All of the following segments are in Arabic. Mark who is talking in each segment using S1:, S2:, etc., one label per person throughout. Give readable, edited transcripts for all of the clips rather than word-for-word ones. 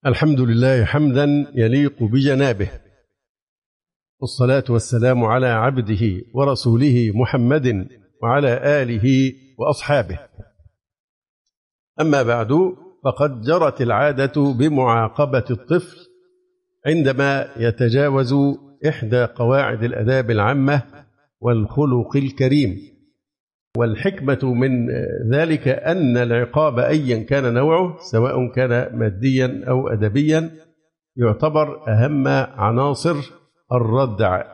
S1: الحمد لله حمدا يليق بجنابه، والصلاة والسلام على عبده ورسوله محمد وعلى آله وأصحابه. أما بعد، فقد جرت العادة بمعاقبة الطفل عندما يتجاوز إحدى قواعد الآداب العامة والخلق الكريم. والحكمة من ذلك أن العقاب أيا كان نوعه، سواء كان ماديا أو أدبيا، يعتبر أهم عناصر الردع،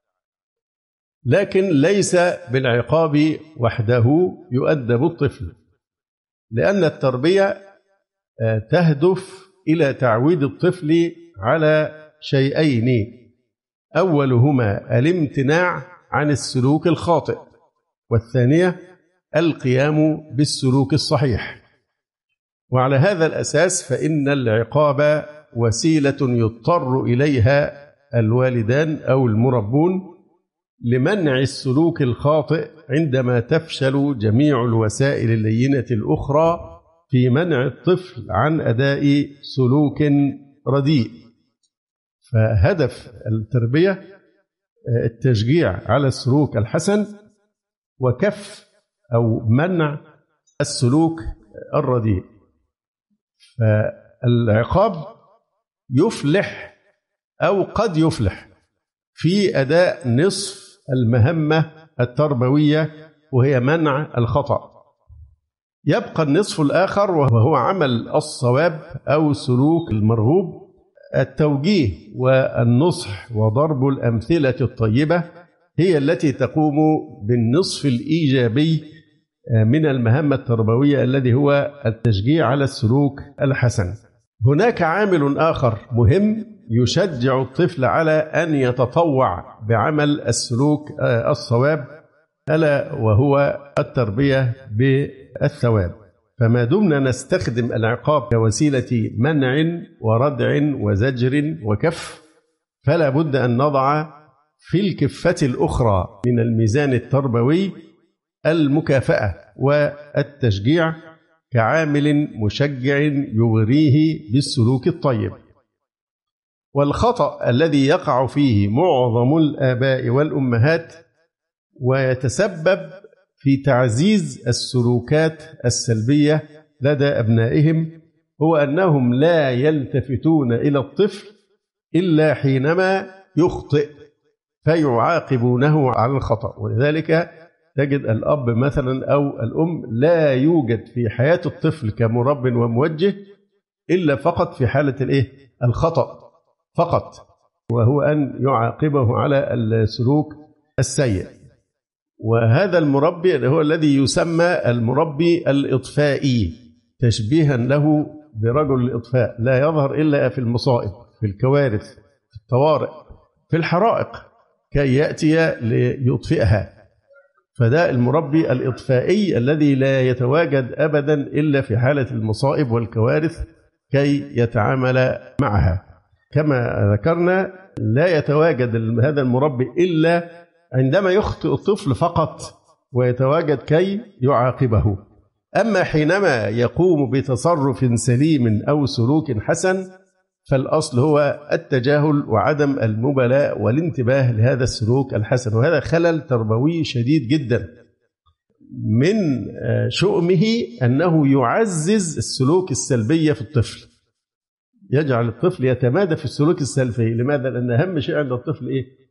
S1: لكن ليس بالعقاب وحده يؤدب الطفل، لأن التربية تهدف إلى تعويد الطفل على شيئين: أولهما الامتناع عن السلوك الخاطئ، والثانية القيام بالسلوك الصحيح. وعلى هذا الأساس فإن العقاب وسيلة يضطر إليها الوالدان أو المربون لمنع السلوك الخاطئ، عندما تفشل جميع الوسائل اللينة الأخرى في منع الطفل عن أداء سلوك رديء. فهدف التربية التشجيع على السلوك الحسن وكف أو منع السلوك الرديء. فالعقاب يفلح أو قد يفلح في أداء نصف المهمة التربوية، وهي منع الخطأ. يبقى النصف الآخر، وهو عمل الصواب أو سلوك المرغوب، التوجيه والنصح وضرب الأمثلة الطيبة هي التي تقوم بالنصف الإيجابي من المهمة التربوية، الذي هو التشجيع على السلوك الحسن. هناك عامل آخر مهم يشجع الطفل على أن يتطوع بعمل السلوك الصواب، ألا وهو التربية بالثواب. فما دمنا نستخدم العقاب كوسيلة منع وردع وزجر وكف، فلا بد أن نضع في الكفة الأخرى من الميزان التربوي المكافأة والتشجيع كعامل مشجع يغريه بالسلوك الطيب. والخطأ الذي يقع فيه معظم الآباء والأمهات ويتسبب في تعزيز السلوكات السلبية لدى أبنائهم هو أنهم لا يلتفتون إلى الطفل إلا حينما يخطئ فيعاقبونه على الخطأ. ولذلك تجد الأب مثلا أو الأم لا يوجد في حياة الطفل كمرب وموجه إلا فقط في حالة الخطأ فقط، وهو أن يعاقبه على السلوك السيء. وهذا المربي هو الذي يسمى المربي الإطفائي، تشبيها له برجل الإطفاء، لا يظهر إلا في المصائب، في الكوارث، في الطوارئ، في الحرائق، كي يأتي ليطفئها. فده المربي الإطفائي الذي لا يتواجد أبدا إلا في حالة المصائب والكوارث كي يتعامل معها. كما ذكرنا، لا يتواجد هذا المربي إلا عندما يخطئ الطفل فقط، ويتواجد كي يعاقبه. أما حينما يقوم بتصرف سليم أو سلوك حسن، فالأصل هو التجاهل وعدم المبالاة والانتباه لهذا السلوك الحسن. وهذا خلل تربوي شديد جدا، من شؤمه أنه يعزز السلوك السلبي في الطفل، يجعل الطفل يتمادى في السلوك السلبي. لماذا؟ لأن أهم شيء عند الطفل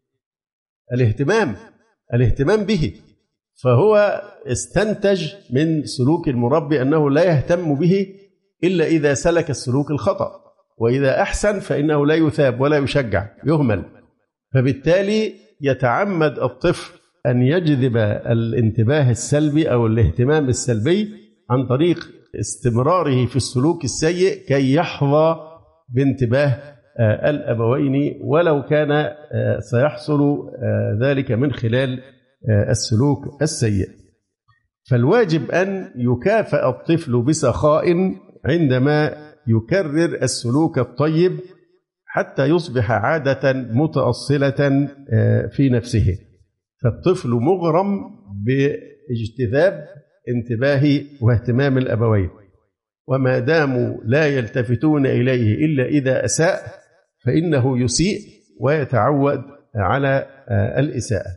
S1: الاهتمام به. فهو استنتج من سلوك المربي أنه لا يهتم به إلا إذا سلك السلوك الخطأ، وإذا أحسن فإنه لا يثاب ولا يشجع، يهمل. فبالتالي يتعمد الطفل أن يجذب الانتباه السلبي أو الاهتمام السلبي عن طريق استمراره في السلوك السيء كي يحظى بانتباه الأبوين، ولو كان سيحصل ذلك من خلال السلوك السيء. فالواجب أن يكافئ الطفل بسخاء عندما يكرر السلوك الطيب حتى يصبح عادة متأصلة في نفسه. فالطفل مغرم باجتذاب انتباه واهتمام الأبوين، وما داموا لا يلتفتون إليه إلا إذا أساء فإنه يسيء ويتعود على الإساءة.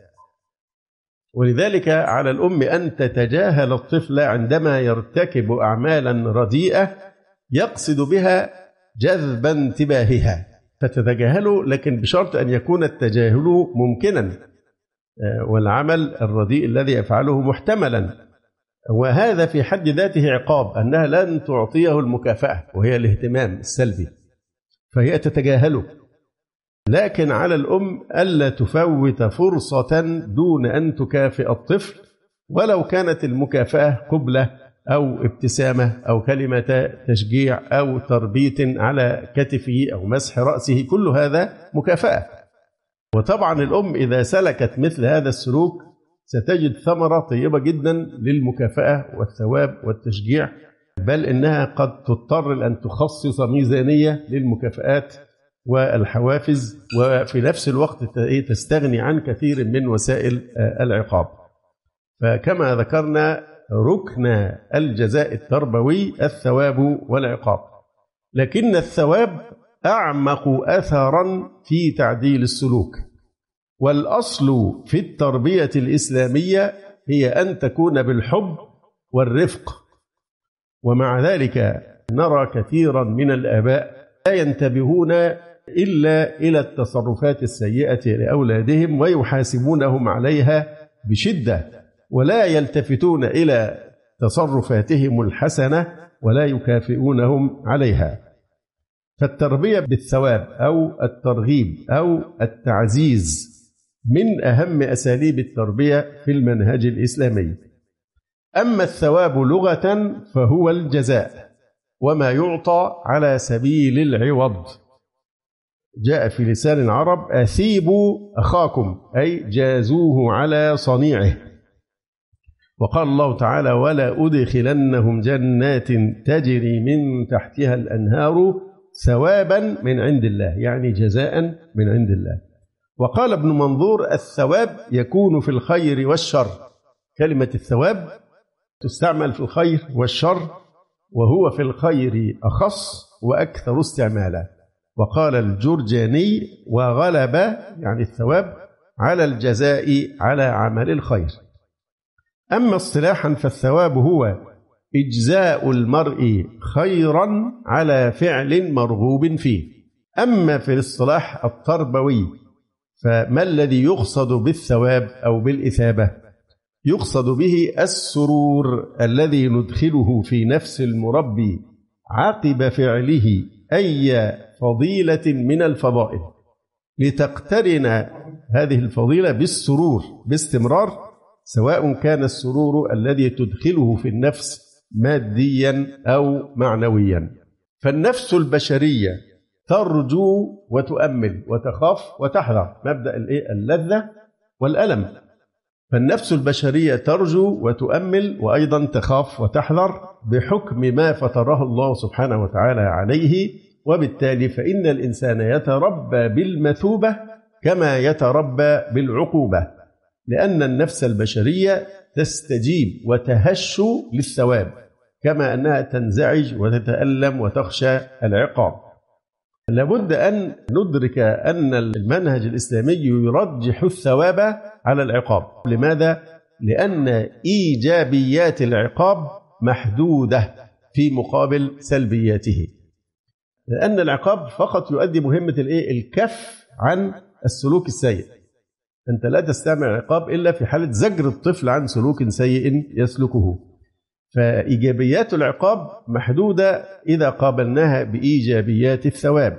S1: ولذلك على الأم أن تتجاهل الطفل عندما يرتكب أعمالا رديئة يقصد بها جذب انتباهها، فتتجاهله، لكن بشرط أن يكون التجاهل ممكنا والعمل الرديء الذي يفعله محتملا، وهذا في حد ذاته عقاب، أنها لن تعطيه المكافأة وهي الاهتمام السلبي فهي تتجاهله. لكن على الأم ألا تفوت فرصة دون أن تكافئ الطفل، ولو كانت المكافأة قبلة أو ابتسامة أو كلمة تشجيع أو تربيت على كتفه أو مسح رأسه، كل هذا مكافأة. وطبعا الأم إذا سلكت مثل هذا السلوك ستجد ثمرة طيبة جدا للمكافأة والثواب والتشجيع، بل إنها قد تضطر أن تخصص ميزانية للمكافآت والحوافز، وفي نفس الوقت تستغني عن كثير من وسائل العقاب. فكما ذكرنا ركن الجزاء التربوي الثواب والعقاب، لكن الثواب أعمق أثرا في تعديل السلوك. والأصل في التربية الإسلامية هي أن تكون بالحب والرفق، ومع ذلك نرى كثيرا من الآباء لا ينتبهون إلا إلى التصرفات السيئة لأولادهم ويحاسبونهم عليها بشدة، ولا يلتفتون إلى تصرفاتهم الحسنة ولا يكافئونهم عليها. فالتربية بالثواب أو الترغيب أو التعزيز من أهم أساليب التربية في المنهج الإسلامي. أما الثواب لغة فهو الجزاء وما يعطى على سبيل العوض. جاء في لسان العرب أثيبوا أخاكم، أي جازوه على صنيعه. وقال الله تعالى ولا أدخلنهم جنات تجري من تحتها الأنهار ثوابا من عند الله، يعني جزاء من عند الله. وقال ابن منظور الثواب يكون في الخير والشر. كلمة الثواب تستعمل في الخير والشر، وهو في الخير أخص وأكثر استعمالا. وقال الجرجاني وغلب يعني الثواب على الجزاء على عمل الخير. أما اصطلاحا فالثواب هو إجزاء المرء خيرا على فعل مرغوب فيه. أما في الاصطلاح التربوي فما الذي يقصد بالثواب أو بالإثابة؟ يقصد به السرور الذي ندخله في نفس المربي عقب فعله أي فضيلة من الفضائل، لتقترن هذه الفضيلة بالسرور باستمرار، سواء كان السرور الذي تدخله في النفس ماديا أو معنويا. فالنفس البشرية ترجو وتؤمل وتخاف وتحذر، مبدأ اللذة والألم. فالنفس البشرية ترجو وتؤمل وأيضا تخاف وتحذر بحكم ما فطره الله سبحانه وتعالى عليه، وبالتالي فإن الإنسان يتربى بالمثوبة كما يتربى بالعقوبة، لأن النفس البشرية تستجيب وتهش للثواب كما أنها تنزعج وتتألم وتخشى العقاب. لابد أن ندرك أن المنهج الإسلامي يرجح الثواب على العقاب. لماذا؟ لأن إيجابيات العقاب محدودة في مقابل سلبياته، لأن العقاب فقط يؤدي مهمة الكف عن السلوك السيء. أنت لا تستعمل العقاب إلا في حالة زجر الطفل عن سلوك سيء يسلكه. فإيجابيات العقاب محدودة إذا قابلناها بإيجابيات الثواب،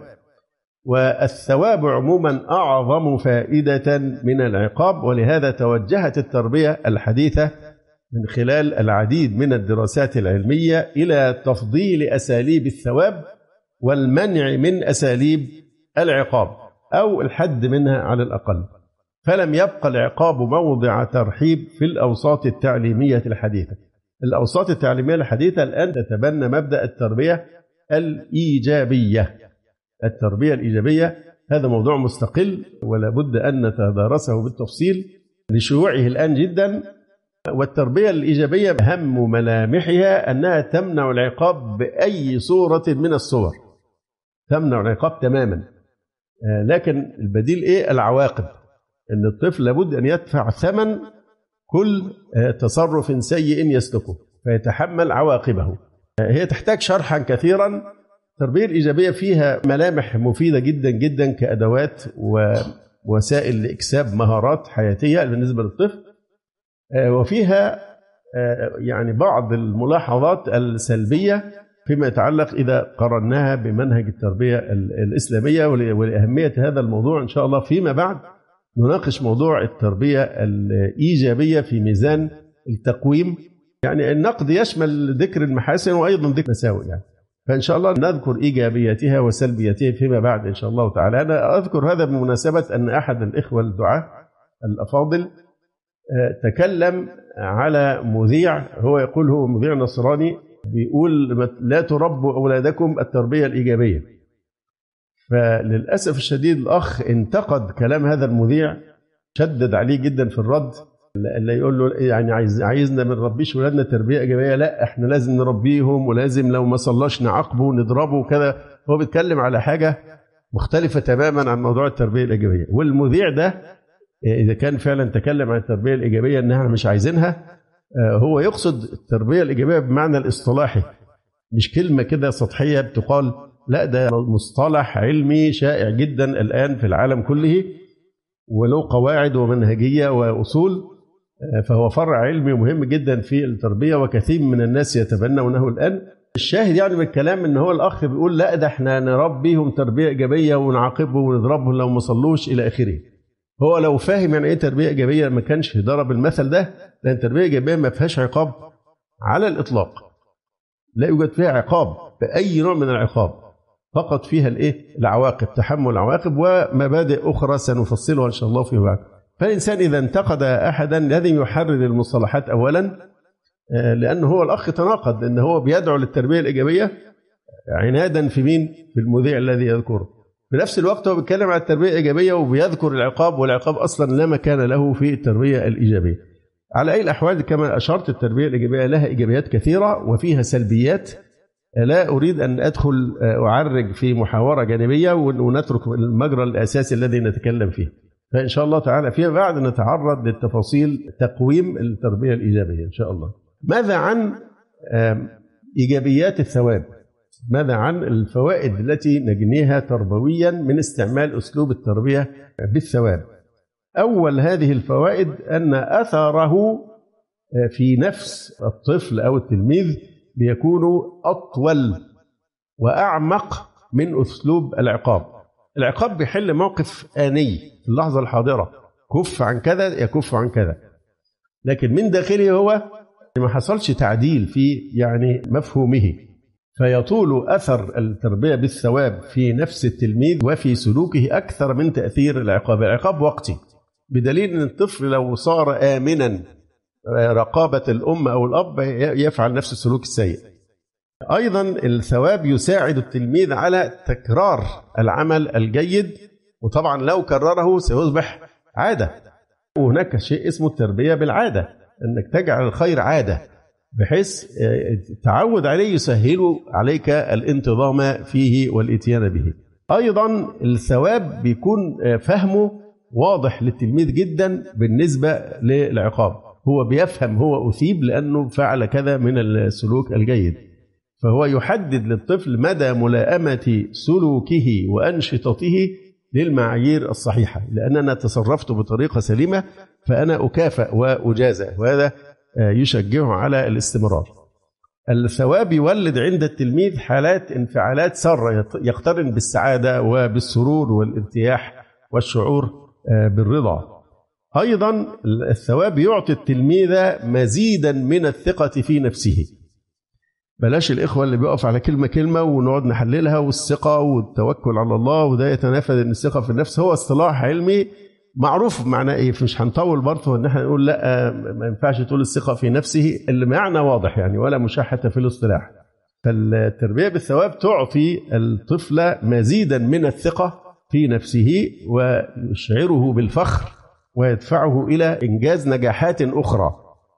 S1: والثواب عموما أعظم فائدة من العقاب. ولهذا توجهت التربية الحديثة من خلال العديد من الدراسات العلمية إلى تفضيل أساليب الثواب والمنع من أساليب العقاب أو الحد منها على الأقل. فلم يبقى العقاب موضع ترحيب في الأوساط التعليمية الحديثة. الأوساط التعليمية الحديثة الآن تتبنى مبدأ التربية الإيجابية. التربية الإيجابية هذا موضوع مستقل ولا بد أن نتدارسه بالتفصيل لشيوعه الآن جدا، والتربية الإيجابية أهم ملامحها أنها تمنع العقاب بأي صورة من الصور، تمنع العقاب تماما. لكن البديل إيه؟ العواقب، أن الطفل لابد أن يدفع ثمن كل تصرف سيء يسلكه فيتحمل عواقبه. هي تحتاج شرحا كثيرا. التربية الإيجابية فيها ملامح مفيدة جدا جدا كأدوات ووسائل لإكساب مهارات حياتية بالنسبة للطفل، وفيها يعني بعض الملاحظات السلبية فيما يتعلق إذا قرناها بمنهج التربية الإسلامية. ولأهمية هذا الموضوع إن شاء الله فيما بعد نناقش موضوع التربية الإيجابية في ميزان التقويم. يعني النقد يشمل ذكر المحاسن وأيضا ذكر المساوئ، يعني فإن شاء الله نذكر إيجابياتها وسلبياتها فيما بعد إن شاء الله تعالى. أنا أذكر هذا بمناسبة أن أحد الإخوة الدعاة الأفاضل تكلم على مذيع، هو يقول هو مذيع نصراني، بيقول لا تربوا أولادكم التربية الإيجابية. فللأسف الشديد الأخ انتقد كلام هذا المذيع، شدد عليه جدا في الرد، اللي يقول له يعني عايزنا ما نربيش ولادنا تربية إيجابية، لا احنا لازم نربيهم ولازم لو ما صلاش نعاقبه ونضربه وكذا. هو بيتكلم على حاجة مختلفة تماما عن موضوع التربية الإيجابية. والمذيع ده إذا كان فعلا تكلم عن التربية الإيجابية أنها مش عايزينها، هو يقصد التربية الإيجابية بمعنى الاصطلاحي، مش كلمة كده سطحية بتقال، لا ده مصطلح علمي شائع جدا الآن في العالم كله وله قواعد ومنهجية وأصول، فهو فرع علمي مهم جدا في التربية وكثير من الناس يتبنونه الآن. الشاهد يعني من الكلام ان هو الاخ بيقول لا ده احنا نربيهم تربيه ايجابيه ونعاقبهم ونضربهم لو ما صلوش الى اخره. هو لو فاهم يعني ايه تربيه ايجابيه ما كانش ضرب المثل ده، لان التربيه الايجابيه ما فيهاش عقاب على الاطلاق، لا يوجد فيها عقاب باي نوع من العقاب، فقط فيها الايه؟ العواقب، تحمل العواقب ومبادئ اخرى سنفصلها ان شاء الله فيما بعد. فالانسان اذا انتقد احدا لازم يحرر المصطلحات اولا، لأنه هو الأخ تناقض، إن هو بيدعو للتربية الإيجابية عنادا في مين؟ في المذيع الذي يذكره. في نفس الوقت هو بيتكلم عن التربية الإيجابية وبيذكر العقاب، والعقاب أصلا لا مكان له في التربية الإيجابية. على أي الأحوال كما أشرت التربية الإيجابية لها إيجابيات كثيرة وفيها سلبيات، لا أريد أن أدخل أعرج في محاورة جانبية ونترك المجرى الأساسي الذي نتكلم فيه. فإن شاء الله تعالى فيما بعد نتعرض للتفاصيل تقويم التربية الإيجابية إن شاء الله. ماذا عن إيجابيات الثواب؟ ماذا عن الفوائد التي نجنيها تربويا من استعمال أسلوب التربية بالثواب؟ أول هذه الفوائد أن أثره في نفس الطفل أو التلميذ بيكون أطول وأعمق من أسلوب العقاب. العقاب بيحل موقف آني في اللحظة الحاضرة، كف عن كذا يكف عن كذا، لكن من داخله هو ما حصلش تعديل في يعني مفهومه، فيطول أثر التربية بالثواب في نفس التلميذ وفي سلوكه أكثر من تأثير العقاب. العقاب وقتي، بدليل أن الطفل لو صار آمنا رقابة الأم أو الأب يفعل نفس السلوك السيء. أيضا الثواب يساعد التلميذ على تكرار العمل الجيد، وطبعا لو كرره سيصبح عادة. وهناك شيء اسمه التربية بالعادة، أنك تجعل الخير عادة بحيث تعود عليه يسهل عليك الانتظام فيه والاتيان به. أيضا الثواب بيكون فهمه واضح للتلميذ جدا بالنسبة للعقاب، هو بيفهم هو أثيب لأنه فعل كذا من السلوك الجيد، فهو يحدد للطفل مدى ملائمة سلوكه وأنشطته للمعايير الصحيحة، لأن أنا تصرفت بطريقة سليمة فأنا أكافئ وأجازى، وهذا يشجعه على الاستمرار. الثواب يولد عند التلميذ حالات انفعالات سارة يقترن بالسعادة وبالسرور والارتياح والشعور بالرضا. أيضا الثواب يعطي التلميذ مزيدا من الثقة في نفسه. بلاش الإخوة اللي بيقف على كلمة كلمة ونقعد نحللها، والثقة والتوكل على الله، وده يتنافذ ان الثقة في النفس هو اصطلاح علمي معروف معناه ايه، مش هنطول برضه ان احنا نقول لا ما ينفعش تقول الثقة في نفسه، اللي معنى واضح يعني ولا مشاحة في الاصطلاح. فالتربية بالثواب تعطي الطفل مزيدا من الثقة في نفسه ويشعره بالفخر ويدفعه إلى إنجاز نجاحات أخرى.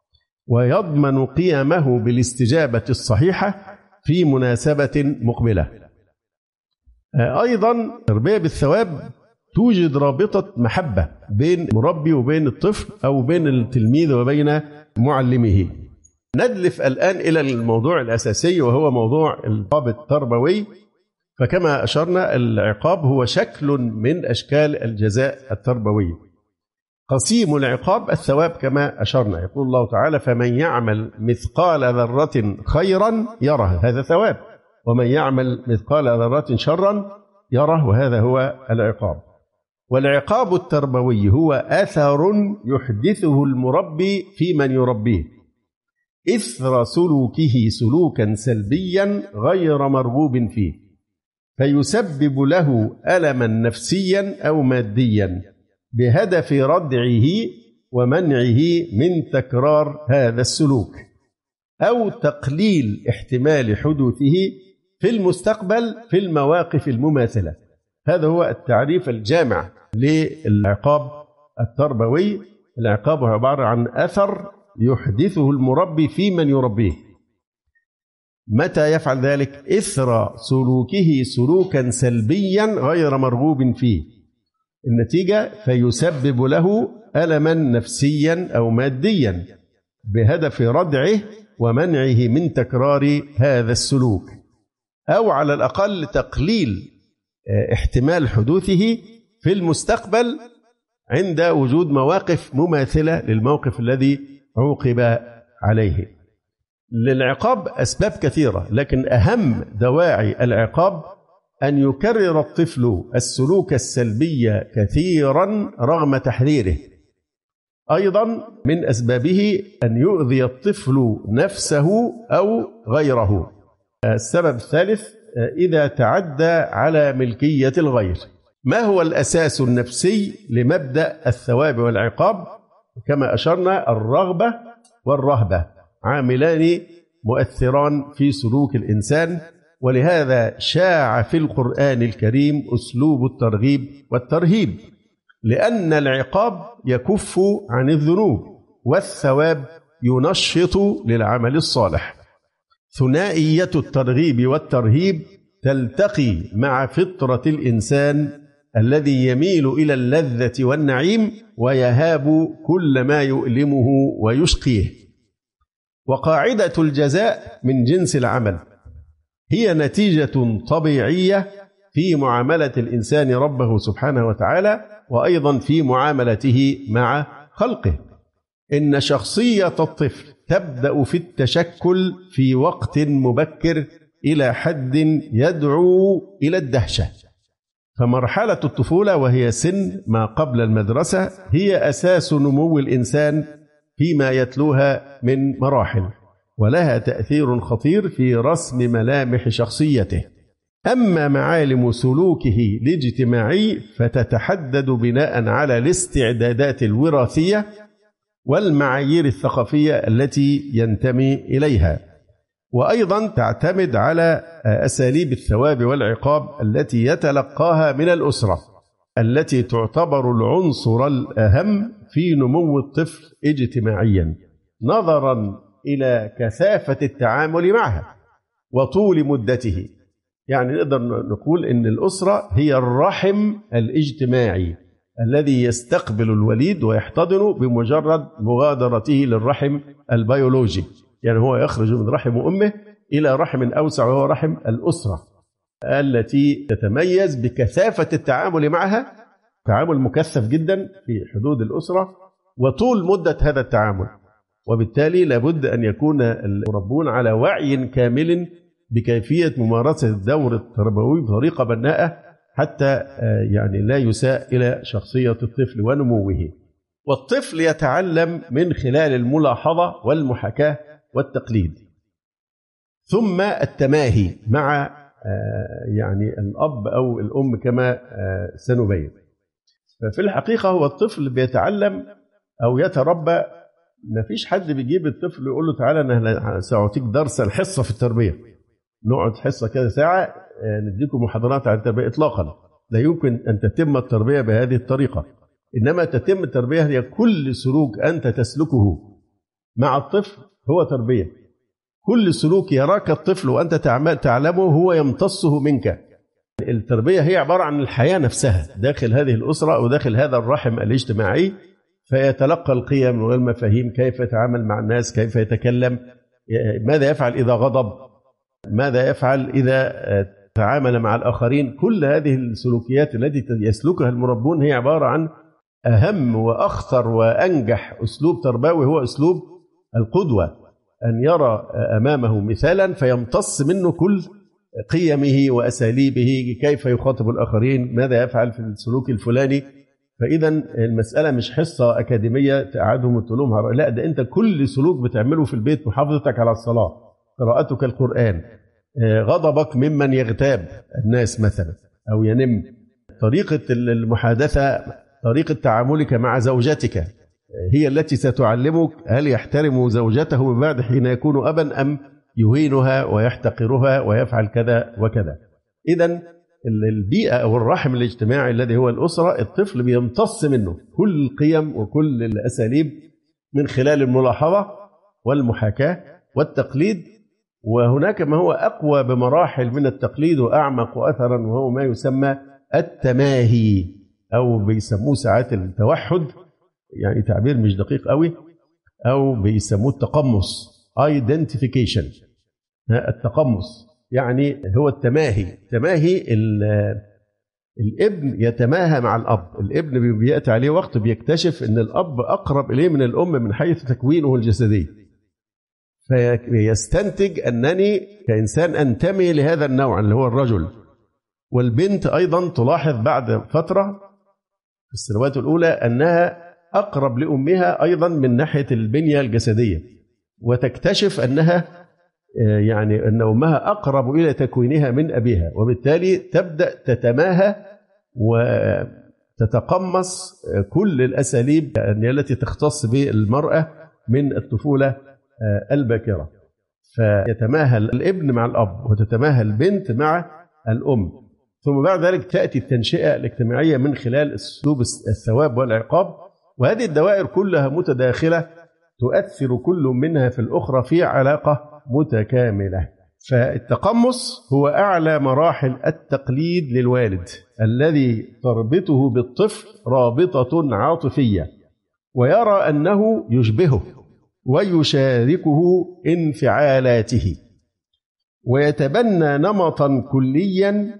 S1: ويضمن قيامه بالاستجابة الصحيحة في مناسبة مقبلة. أيضا التربية بالثواب توجد رابطة محبة بين المربي وبين الطفل أو بين التلميذ وبين معلمه. ندلف الآن إلى الموضوع الأساسي وهو موضوع العقاب التربوي. فكما أشرنا العقاب هو شكل من أشكال الجزاء التربوي. قسيم العقاب الثواب كما أشرنا. يقول الله تعالى: فمن يعمل مثقال ذرة خيرا يره، هذا ثواب، ومن يعمل مثقال ذرة شرا يره، وهذا هو العقاب. والعقاب التربوي هو أثر يحدثه المربي في من يربيه إثر سلوكه سلوكا سلبيا غير مرغوب فيه، فيسبب له ألما نفسيا أو ماديا بهدف ردعه ومنعه من تكرار هذا السلوك أو تقليل احتمال حدوثه في المستقبل في المواقف المماثلة. هذا هو التعريف الجامع للعقاب التربوي. العقاب عبارة عن أثر يحدثه المربي في من يربيه. متى يفعل ذلك؟ إثر سلوكه سلوكا سلبيا غير مرغوب فيه. النتيجة فيسبب له ألما نفسيا أو ماديا بهدف ردعه ومنعه من تكرار هذا السلوك، أو على الأقل تقليل احتمال حدوثه في المستقبل عند وجود مواقف مماثلة للموقف الذي عوقب عليه. للعقاب أسباب كثيرة، لكن أهم دواعي العقاب أن يكرر الطفل السلوك السلبي كثيرا رغم تحذيره. أيضا من أسبابه أن يؤذي الطفل نفسه أو غيره. السبب الثالث إذا تعدى على ملكية الغير. ما هو الأساس النفسي لمبدأ الثواب والعقاب؟ كما أشرنا الرغبة والرهبة عاملان مؤثران في سلوك الإنسان، ولهذا شاع في القرآن الكريم أسلوب الترغيب والترهيب، لأن العقاب يكف عن الذنوب والثواب ينشط للعمل الصالح. ثنائية الترغيب والترهيب تلتقي مع فطرة الإنسان الذي يميل إلى اللذة والنعيم ويهاب كل ما يؤلمه ويشقيه. وقاعدة الجزاء من جنس العمل هي نتيجة طبيعية في معاملة الإنسان ربه سبحانه وتعالى، وأيضا في معاملته مع خلقه. إن شخصية الطفل تبدأ في التشكل في وقت مبكر إلى حد يدعو إلى الدهشة. فمرحلة الطفولة وهي سن ما قبل المدرسة هي أساس نمو الإنسان فيما يتلوها من مراحل، ولها تأثير خطير في رسم ملامح شخصيته. أما معالم سلوكه الاجتماعي فتتحدد بناء على الاستعدادات الوراثية والمعايير الثقافية التي ينتمي إليها، وأيضا تعتمد على أساليب الثواب والعقاب التي يتلقاها من الأسرة، التي تعتبر العنصر الأهم في نمو الطفل اجتماعيا نظرا إلى كثافة التعامل معها وطول مدته. يعني نقدر نقول إن الأسرة هي الرحم الاجتماعي الذي يستقبل الوليد ويحتضنه بمجرد مغادرته للرحم البيولوجي. يعني هو يخرج من رحم أمه إلى رحم أوسع وهو رحم الأسرة، التي تتميز بكثافة التعامل معها، تعامل مكثف جدا في حدود الأسرة وطول مدة هذا التعامل. وبالتالي لابد أن يكون المربون على وعي كامل بكيفية ممارسة الدور التربوي بطريقة بناءة حتى يعني لا يساء إلى شخصية الطفل ونموه. والطفل يتعلم من خلال الملاحظة والمحاكاة والتقليد، ثم التماهي مع يعني الأب أو الأم كما سنبين. ففي الحقيقة هو الطفل بيتعلم أو يتربى. ما فيش حد بيجيب الطفل ويقول له تعالى أنا سأعطيك درس الحصة في التربية، نقعد حصة كذا ساعة نديكم محاضرات عن التربية، إطلاقا. لا يمكن أن تتم التربية بهذه الطريقة، إنما تتم التربية هي كل سلوك أنت تسلكه مع الطفل هو تربية. كل سلوك يراك الطفل وأنت تعلمه هو يمتصه منك. التربية هي عبارة عن الحياة نفسها داخل هذه الأسرة أو داخل هذا الرحم الاجتماعي، فيتلقى القيم والمفاهيم، كيف يتعامل مع الناس، كيف يتكلم، ماذا يفعل إذا غضب، ماذا يفعل إذا تعامل مع الآخرين. كل هذه السلوكيات التي يسلكها المربون هي عبارة عن أهم وأخطر وأنجح أسلوب تربوي، هو أسلوب القدوة، أن يرى أمامه مثالا فيمتص منه كل قيمه وأساليبه، كيف يخاطب الآخرين، ماذا يفعل في السلوك الفلاني. فإذا المسألة مش حصة أكاديمية تقعدهم وتقول لهم لا، ده أنت كل سلوك بتعمله في البيت، محافظتك على الصلاة، قراءتك القرآن، غضبك ممن يغتاب الناس مثلا أو ينم، طريقة المحادثة، طريقة تعاملك مع زوجتك هي التي ستعلمك هل يحترم زوجته من بعد حين يكون أبا أم يهينها ويحتقرها ويفعل كذا وكذا. إذن البيئة أو الرحم الاجتماعي الذي هو الأسرة، الطفل بيمتص منه كل القيم وكل الأساليب من خلال الملاحظة والمحاكاة والتقليد. وهناك ما هو أقوى بمراحل من التقليد وأعمق أثرا، وهو ما يسمى التماهي، أو بيسموه ساعات التوحد، يعني تعبير مش دقيق قوي، أو بيسموه التقمص، identification. التقمص يعني هو التماهي. الابن يتماهى مع الأب. الابن بيأتي عليه وقت بيكتشف أن الأب أقرب إليه من الأم من حيث تكوينه الجسدي، فيستنتج أنني كإنسان أنتمي لهذا النوع اللي هو الرجل. والبنت أيضا تلاحظ بعد فترة في السنوات الأولى أنها أقرب لأمها أيضا من ناحية البنية الجسدية، وتكتشف أنها يعني أن أمها أقرب إلى تكوينها من أبيها، وبالتالي تبدأ تتماهى وتتقمص كل الأساليب التي تختص بالمرأة من الطفولة الباكرة. فيتماهى الابن مع الأب وتتماهى البنت مع الأم. ثم بعد ذلك تأتي التنشئة الاجتماعية من خلال أسلوب الثواب والعقاب، وهذه الدوائر كلها متداخلة تؤثر كل منها في الأخرى في علاقة متكاملة. فالتقمص هو أعلى مراحل التقليد للوالد الذي تربطه بالطفل رابطة عاطفية، ويرى أنه يشبهه ويشاركه انفعالاته، ويتبنى نمطا كليا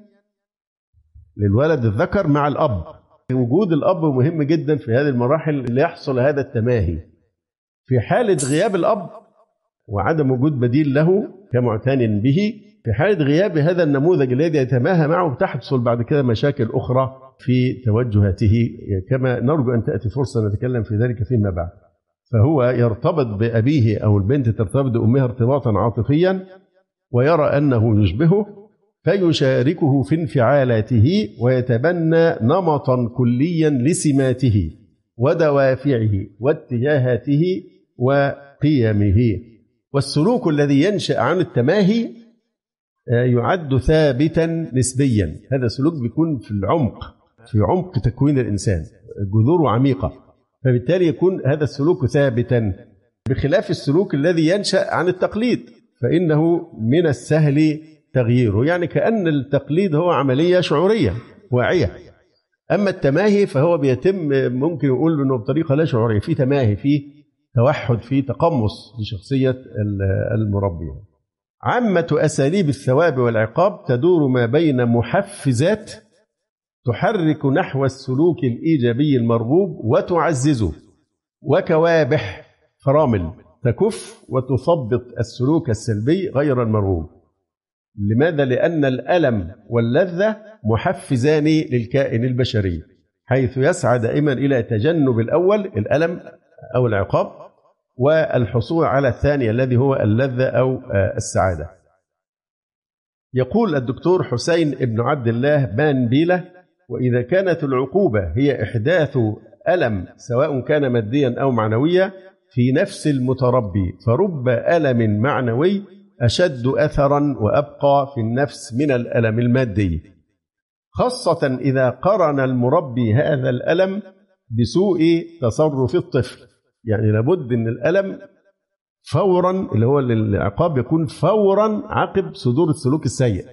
S1: للولد الذكر مع الأب. وجود الأب مهم جدا في هذه المراحل ليحصل هذا التماهي. في حالة غياب الأب وعدم وجود بديل له كمعتن به، في حالة غياب هذا النموذج الذي يتماهى معه، تحصل بعد كده مشاكل أخرى في توجهاته، كما نرجو أن تأتي فرصة نتكلم في ذلك فيما بعد. فهو يرتبط بأبيه أو البنت ترتبط بأمها ارتباطا عاطفيا، ويرى أنه يشبهه فيشاركه في انفعالاته، ويتبنى نمطا كليا لسماته ودوافعه واتجاهاته وقيمه. والسلوك الذي ينشأ عن التماهي يعد ثابتا نسبيا. هذا السلوك بيكون في عمق تكوين الإنسان، جذوره عميقة، فبالتالي يكون هذا السلوك ثابتا، بخلاف السلوك الذي ينشأ عن التقليد فإنه من السهل تغييره. يعني كأن التقليد هو عملية شعورية واعية، أما التماهي فهو بيتم ممكن يقول أنه بطريقة لا شعورية، في تماهي، في توحد، في تقمص لشخصية المربي. عامة أساليب الثواب والعقاب تدور ما بين محفزات تحرك نحو السلوك الإيجابي المرغوب وتعززه، وكوابح فرامل تكف وتثبط السلوك السلبي غير المرغوب. لماذا؟ لأن الألم واللذة محفزان للكائن البشري، حيث يسعى دائما إلى تجنب الأول الألم أو العقاب، والحصول على الثاني الذي هو اللذة أو السعادة. يقول الدكتور حسين ابن عبد الله بان بيلة: وإذا كانت العقوبة هي إحداث ألم سواء كان ماديا أو معنويا في نفس المتربي، فرب ألم معنوي أشد أثرا وأبقى في النفس من الألم المادي، خاصة إذا قرن المربي هذا الألم بسوء تصرف الطفل. يعني لابد أن الألم فورا، اللي هو العقاب يكون فورا عقب صدور السلوك السيء.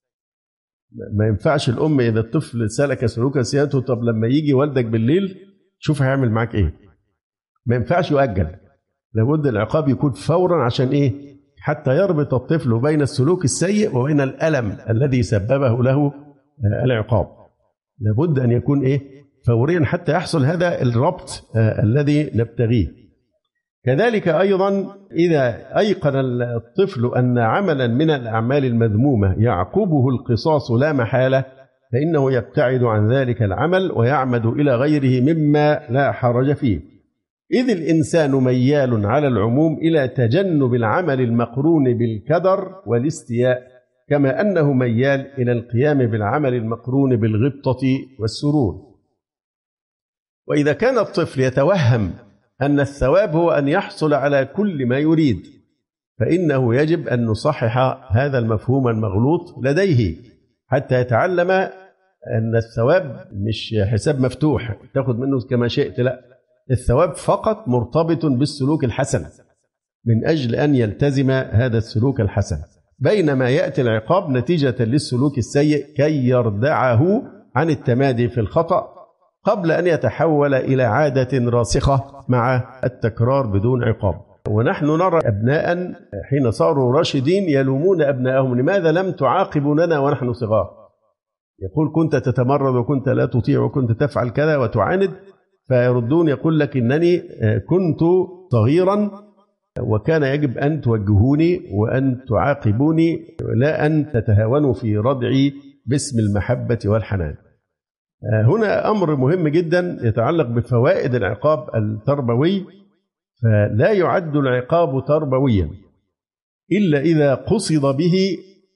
S1: ما ينفعش الأم إذا الطفل سلك سلوكا سيئا طب لما يجي والدك بالليل شوف هيعمل معاك إيه. ما ينفعش يؤجل، لابد العقاب يكون فورا. عشان إيه؟ حتى يربط الطفل بين السلوك السيء وبين الألم الذي سببه له العقاب. لابد أن يكون إيه؟ فوريا حتى يحصل هذا الربط الذي نبتغيه. كذلك أيضا إذا أيقن الطفل أن عملا من الأعمال المذمومة يعقبه القصاص لا محالة، فإنه يبتعد عن ذلك العمل ويعمد إلى غيره مما لا حرج فيه، إذ الإنسان ميال على العموم إلى تجنب العمل المقرون بالكدر والاستياء، كما أنه ميال إلى القيام بالعمل المقرون بالغبطة والسرور. وإذا كان الطفل يتوهم أن الثواب هو أن يحصل على كل ما يريد، فإنه يجب أن نصحح هذا المفهوم المغلوط لديه حتى يتعلم أن الثواب مش حساب مفتوح تأخذ منه كما شئت، لا، الثواب فقط مرتبط بالسلوك الحسن من أجل أن يلتزم هذا السلوك الحسن، بينما يأتي العقاب نتيجة للسلوك السيء كي يردعه عن التمادي في الخطأ قبل أن يتحول إلى عادة راسخة مع التكرار بدون عقاب. ونحن نرى أبناء حين صاروا راشدين يلومون أبنائهم: لماذا لم تعاقبوننا ونحن صغار؟ يقول: كنت تتمرد وكنت لا تطيع وكنت تفعل كذا وتعاند، فيردون يقول لك: إنني كنت صغيرا وكان يجب أن توجهوني وأن تعاقبوني، لا أن تتهاونوا في ردعي باسم المحبة والحنان. هنا أمر مهم جدا يتعلق بفوائد العقاب التربوي، فلا يعد العقاب تربويا إلا إذا قصد به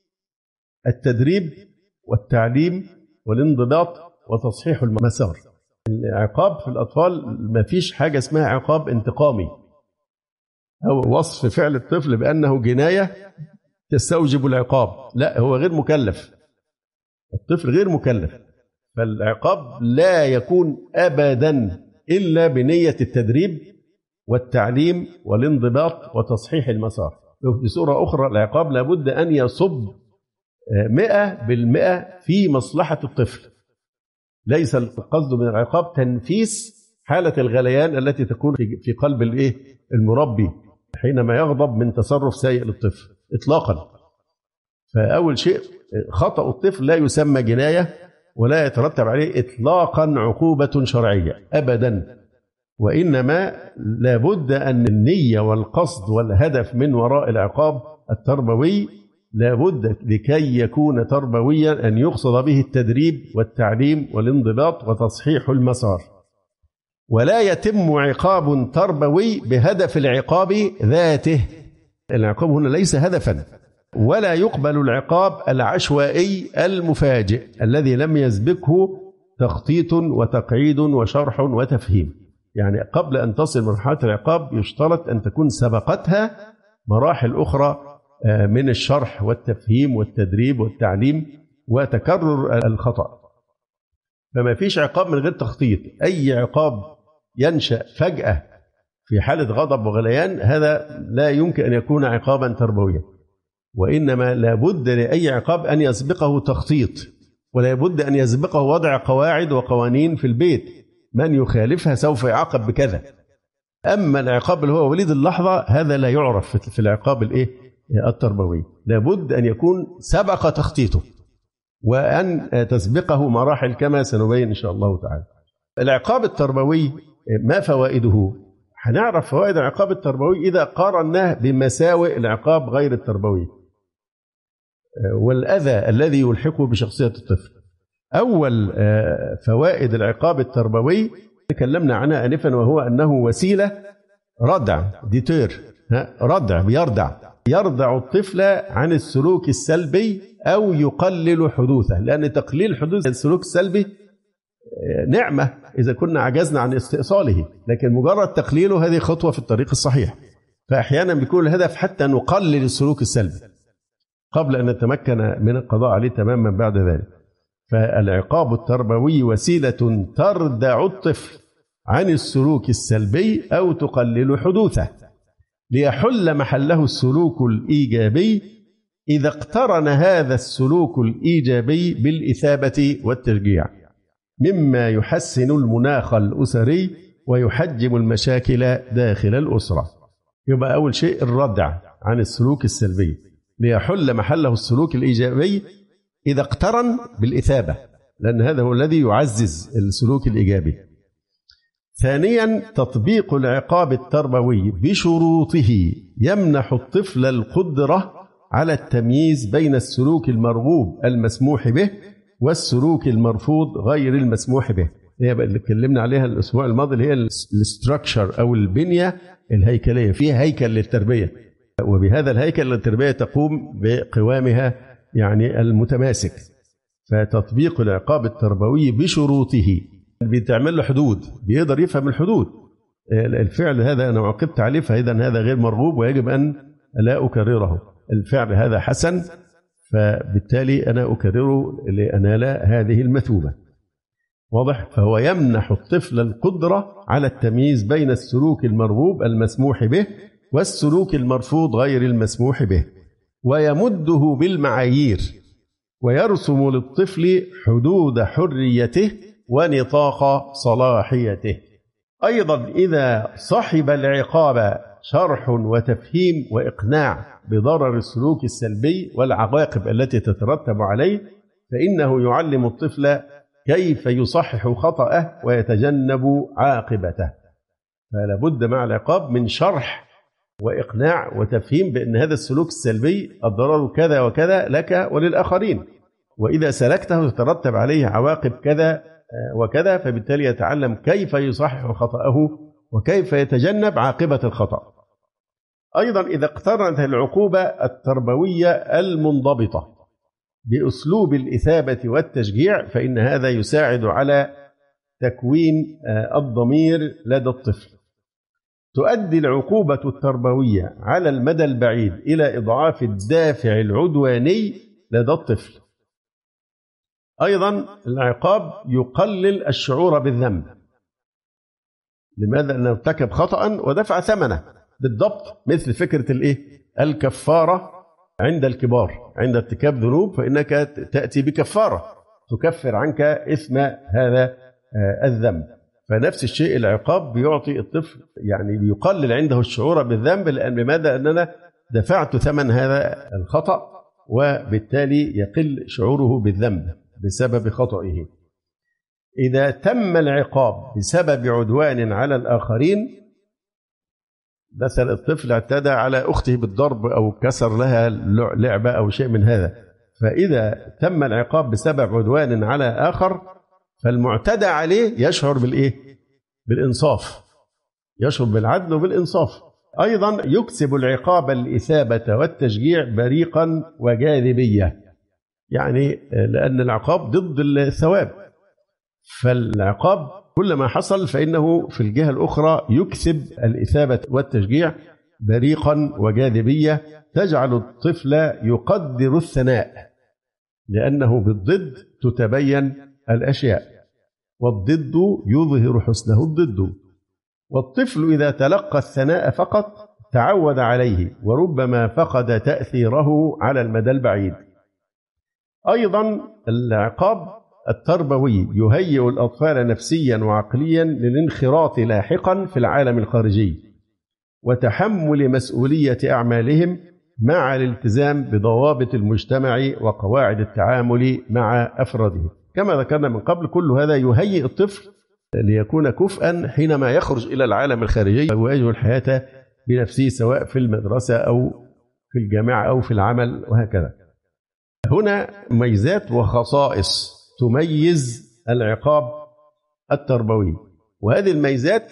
S1: التدريب والتعليم والانضباط وتصحيح المسار. العقاب في الأطفال ما فيش حاجة اسمها عقاب انتقامي أو وصف فعل الطفل بأنه جناية تستوجب العقاب، لا، هو غير مكلف، الطفل غير مكلف، فالعقاب لا يكون أبدا إلا بنية التدريب والتعليم والانضباط وتصحيح المسار. بصورة أخرى العقاب لابد أن يصب 100% في مصلحة الطفل، ليس القصد من العقاب تنفيس حالة الغليان التي تكون في قلب المربي حينما يغضب من تصرف سيء للطفل إطلاقا. فأول شيء خطأ الطفل لا يسمى جناية ولا يترتب عليه إطلاقا عقوبة شرعية أبدا، وإنما لابد أن النية والقصد والهدف من وراء العقاب التربوي لابد لكي يكون تربويا أن يقصد به التدريب والتعليم والانضباط وتصحيح المسار. ولا يتم عقاب تربوي بهدف العقاب ذاته، العقاب هنا ليس هدفا، ولا يقبل العقاب العشوائي المفاجئ الذي لم يسبقه تخطيط وتقعيد وشرح وتفهيم. يعني قبل أن تصل مرحلة العقاب يشترط أن تكون سبقتها مراحل أخرى من الشرح والتفهيم والتدريب والتعليم وتكرر الخطأ. فما فيش عقاب من غير تخطيط. أي عقاب ينشأ فجأة في حالة غضب وغليان هذا لا يمكن أن يكون عقابا تربويا، وإنما لابد لأي عقاب أن يسبقه تخطيط، ولا بد أن يسبقه وضع قواعد وقوانين في البيت، من يخالفها سوف يعاقب بكذا. أما العقاب اللي هو وليد اللحظة هذا لا يعرف في العقاب التربوي، لابد أن يكون سبق تخطيطه وأن تسبقه مراحل كما سنبين إن شاء الله تعالى. العقاب التربوي ما فوائده؟ هنعرف فوائد العقاب التربوي إذا قارناه بمساوئ العقاب غير التربوي والأذى الذي يلحقه بشخصية الطفل. أول فوائد العقاب التربوي تكلمنا عنها آنفا، وهو أنه وسيلة ردع، ديتير، ردع، يردع الطفل عن السلوك السلبي أو يقلل حدوثه، لأن تقليل حدوث السلوك السلبي نعمة إذا كنا عجزنا عن استئصاله، لكن مجرد تقليله هذه خطوة في الطريق الصحيح. فأحيانا بيكون الهدف حتى نقلل السلوك السلبي قبل أن نتمكن من القضاء عليه تماما بعد ذلك. فالعقاب التربوي وسيلة تردع الطفل عن السلوك السلبي أو تقلل حدوثه. ليحل محله السلوك الإيجابي إذا اقترن هذا السلوك الإيجابي بالإثابة والتشجيع، مما يحسن المناخ الأسري ويحجم المشاكل داخل الأسرة. يبقى أول شيء الردع عن السلوك السلبي، ليحل محله السلوك الإيجابي إذا اقترن بالإثابة، لأن هذا هو الذي يعزز السلوك الإيجابي. ثانيا تطبيق العقاب التربوي بشروطه يمنح الطفل القدرة على التمييز بين السلوك المرغوب المسموح به والسلوك المرفوض غير المسموح به. هي اللي اتكلمنا عليها الأسبوع الماضي، اللي هي الاستراكشر أو البنية الهيكلية، فيها هيكل للتربية، وبهذا الهيكل للتربية تقوم بقوامها يعني المتماسك. فتطبيق العقاب التربوي بشروطه، بتعمل له حدود، بيقدر يفهم الحدود. الفعل هذا أنا عاقبت عليه فإذا هذا غير مرغوب ويجب أن لا أكرره، الفعل هذا حسن فبالتالي أنا أكرره لأنال هذه المثوبة. واضح؟ فهو يمنح الطفل القدرة على التمييز بين السلوك المرغوب المسموح به والسلوك المرفوض غير المسموح به، ويمده بالمعايير، ويرسم للطفل حدود حريته ونطاق صلاحيته. أيضا إذا صحب العقاب شرح وتفهيم وإقناع بضرر السلوك السلبي والعواقب التي تترتب عليه، فإنه يعلم الطفل كيف يصحح خطأه ويتجنب عاقبته. فلا بد مع العقاب من شرح وإقناع وتفهيم بأن هذا السلوك السلبي الضرر كذا وكذا لك وللآخرين، وإذا سلكته تترتب عليه عواقب كذا وكذا، فبالتالي يتعلم كيف يصحح خطأه وكيف يتجنب عاقبة الخطأ. أيضا إذا اقترنت العقوبة التربوية المنضبطة بأسلوب الإثابة والتشجيع، فإن هذا يساعد على تكوين الضمير لدى الطفل. تؤدي العقوبة التربوية على المدى البعيد إلى إضعاف الدافع العدواني لدى الطفل. أيضا العقاب يقلل الشعور بالذنب. لماذا؟ لأنه ارتكب خطأ ودفع ثمنه، بالضبط مثل فكرة الكفارة عند الكبار، عند ارتكاب ذنوب فإنك تأتي بكفارة تكفر عنك إثم هذا الذنب. فنفس الشيء العقاب بيعطي الطفل يعني بيقلل عنده الشعور بالذنب، لأن لماذا؟ أننا دفعت ثمن هذا الخطأ، وبالتالي يقل شعوره بالذنب بسبب خطئه. إذا تم العقاب بسبب عدوان على الآخرين، مثلا الطفل اعتدى على أخته بالضرب أو كسر لها لعبة أو شيء من هذا، فإذا تم العقاب بسبب عدوان على آخر فالمعتدى عليه يشعر بالإيه؟ بالإنصاف، يشعر بالعدل وبالإنصاف. أيضا يكسب العقاب الإثابة والتشجيع بريقا وجاذبية، يعني لأن العقاب ضد الثواب، فالعقاب كلما حصل فإنه في الجهة الأخرى يكسب الإثابة والتشجيع بريقا وجاذبية تجعل الطفل يقدر الثناء، لأنه بالضد تتبين الأشياء، والضد يظهر حسنه الضد. والطفل إذا تلقى الثناء فقط تعود عليه وربما فقد تأثيره على المدى البعيد. أيضا العقاب التربوي يهيئ الأطفال نفسيا وعقليا للانخراط لاحقا في العالم الخارجي وتحمل مسؤولية أعمالهم مع الالتزام بضوابط المجتمع وقواعد التعامل مع أفراده. كما ذكرنا من قبل، كل هذا يهيئ الطفل ليكون كفءا حينما يخرج إلى العالم الخارجي ويواجه الحياة بنفسه، سواء في المدرسة أو في الجامعة أو في العمل وهكذا. هنا ميزات وخصائص تميز العقاب التربوي، وهذه الميزات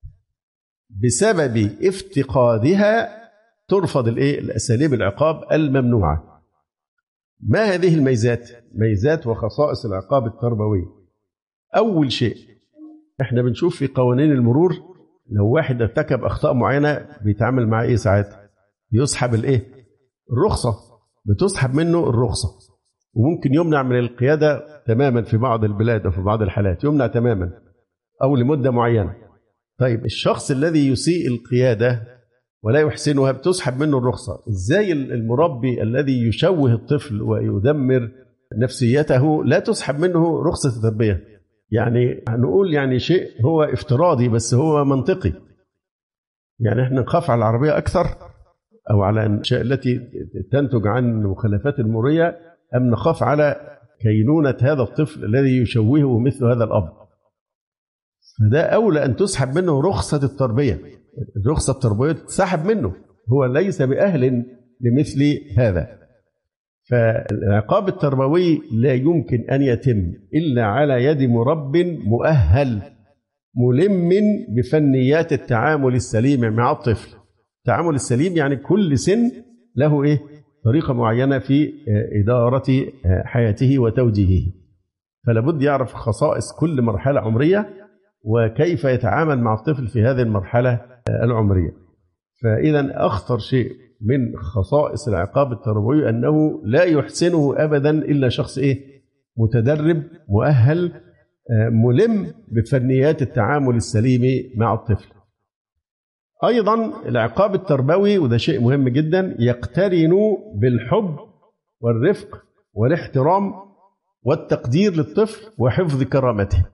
S1: بسبب افتقادها ترفض الأساليب العقاب الممنوعة. ما هذه الميزات؟ ميزات وخصائص العقاب التربوي. أول شيء احنا بنشوف في قوانين المرور لو واحد ارتكب أخطاء معينة بيتعامل مع إيه ساعتها؟ بيسحب الرخصة، بتسحب منه الرخصة، وممكن يمنع من القيادة تماما في بعض البلاد وفي بعض الحالات يمنع تماما أو لمدة معينة. طيب الشخص الذي يسيء القيادة ولا يحسنها بتسحب منه الرخصة. إزاي المربي الذي يشوه الطفل ويدمر نفسيته لا تسحب منه رخصة التربية؟ يعني نقول يعني شيء هو افتراضي بس هو منطقي. يعني احنا نخاف على العربية أكثر أو على الأشياء التي تنتج عن مخالفات المرورية، أم نخاف على كينونة هذا الطفل الذي يشوهه مثل هذا الأب؟ فده أولى أن تسحب منه رخصة التربية. الرخصة التربوية تسحب منه، هو ليس بأهل لمثل هذا. فالعقاب التربوي لا يمكن أن يتم إلا على يد مرب مؤهل ملم بفنيات التعامل السليم مع الطفل. التعامل السليم يعني كل سن له طريقة معينة في إدارة حياته وتوجيهه، فلا بد يعرف خصائص كل مرحلة عمرية وكيف يتعامل مع الطفل في هذه المرحلة العمرية. فإذا أخطر شيء من خصائص العقاب التربوي أنه لا يحسنه أبدا إلا شخص متدرب مؤهل ملم بفنيات التعامل السليم مع الطفل. أيضا العقاب التربوي، وده شيء مهم جدا، يقترن بالحب والرفق والاحترام والتقدير للطفل وحفظ كرامته.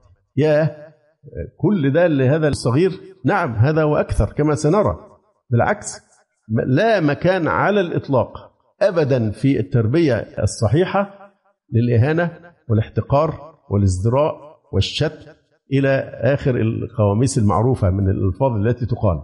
S1: كل ده لهذا الصغير؟ نعم، هذا وأكثر كما سنرى. بالعكس، لا مكان على الإطلاق أبدا في التربية الصحيحة للإهانة والاحتقار والازدراء والشتم إلى آخر القواميس المعروفة من الألفاظ التي تقال.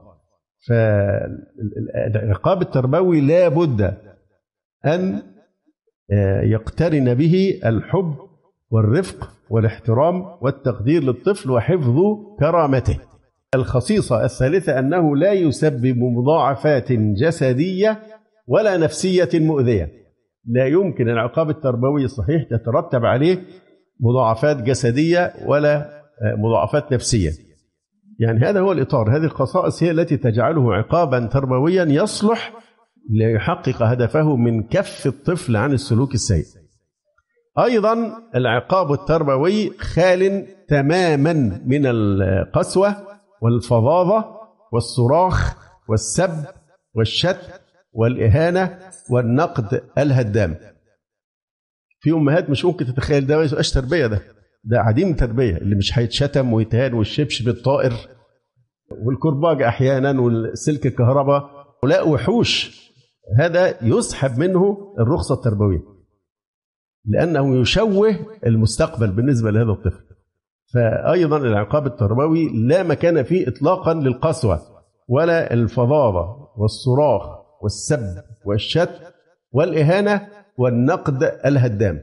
S1: فالعقاب التربوي لا بد أن يقترن به الحب والرفق والاحترام والتقدير للطفل وحفظ كرامته. الخصيصة الثالثة أنه لا يسبب مضاعفات جسدية ولا نفسية مؤذية. لا يمكن العقاب التربوي الصحيح تترتب عليه مضاعفات جسدية ولا مضاعفات نفسية. يعني هذا هو الإطار، هذه الخصائص هي التي تجعله عقابا تربويا يصلح ليحقق هدفه من كف الطفل عن السلوك السيء. أيضا العقاب التربوي خال تماما من القسوة والفظاظة والصراخ والسب والشتم والإهانة والنقد الهدام. في أمهات مش ممكن تتخيل ده ما يبقاش تربية، ده عديم تربية، اللي مش هيتشتم ويتهان والشبشب الطائر والكرباج أحيانا والسلك الكهرباء ولا وحوش، هذا يسحب منه الرخصة التربوية لأنه يشوه المستقبل بالنسبة لهذا الطفل. فأيضا العقاب التربوي لا مكان فيه إطلاقا للقسوة ولا الفظاظة والصراخ والسب والشتم والإهانة والنقد الهدام.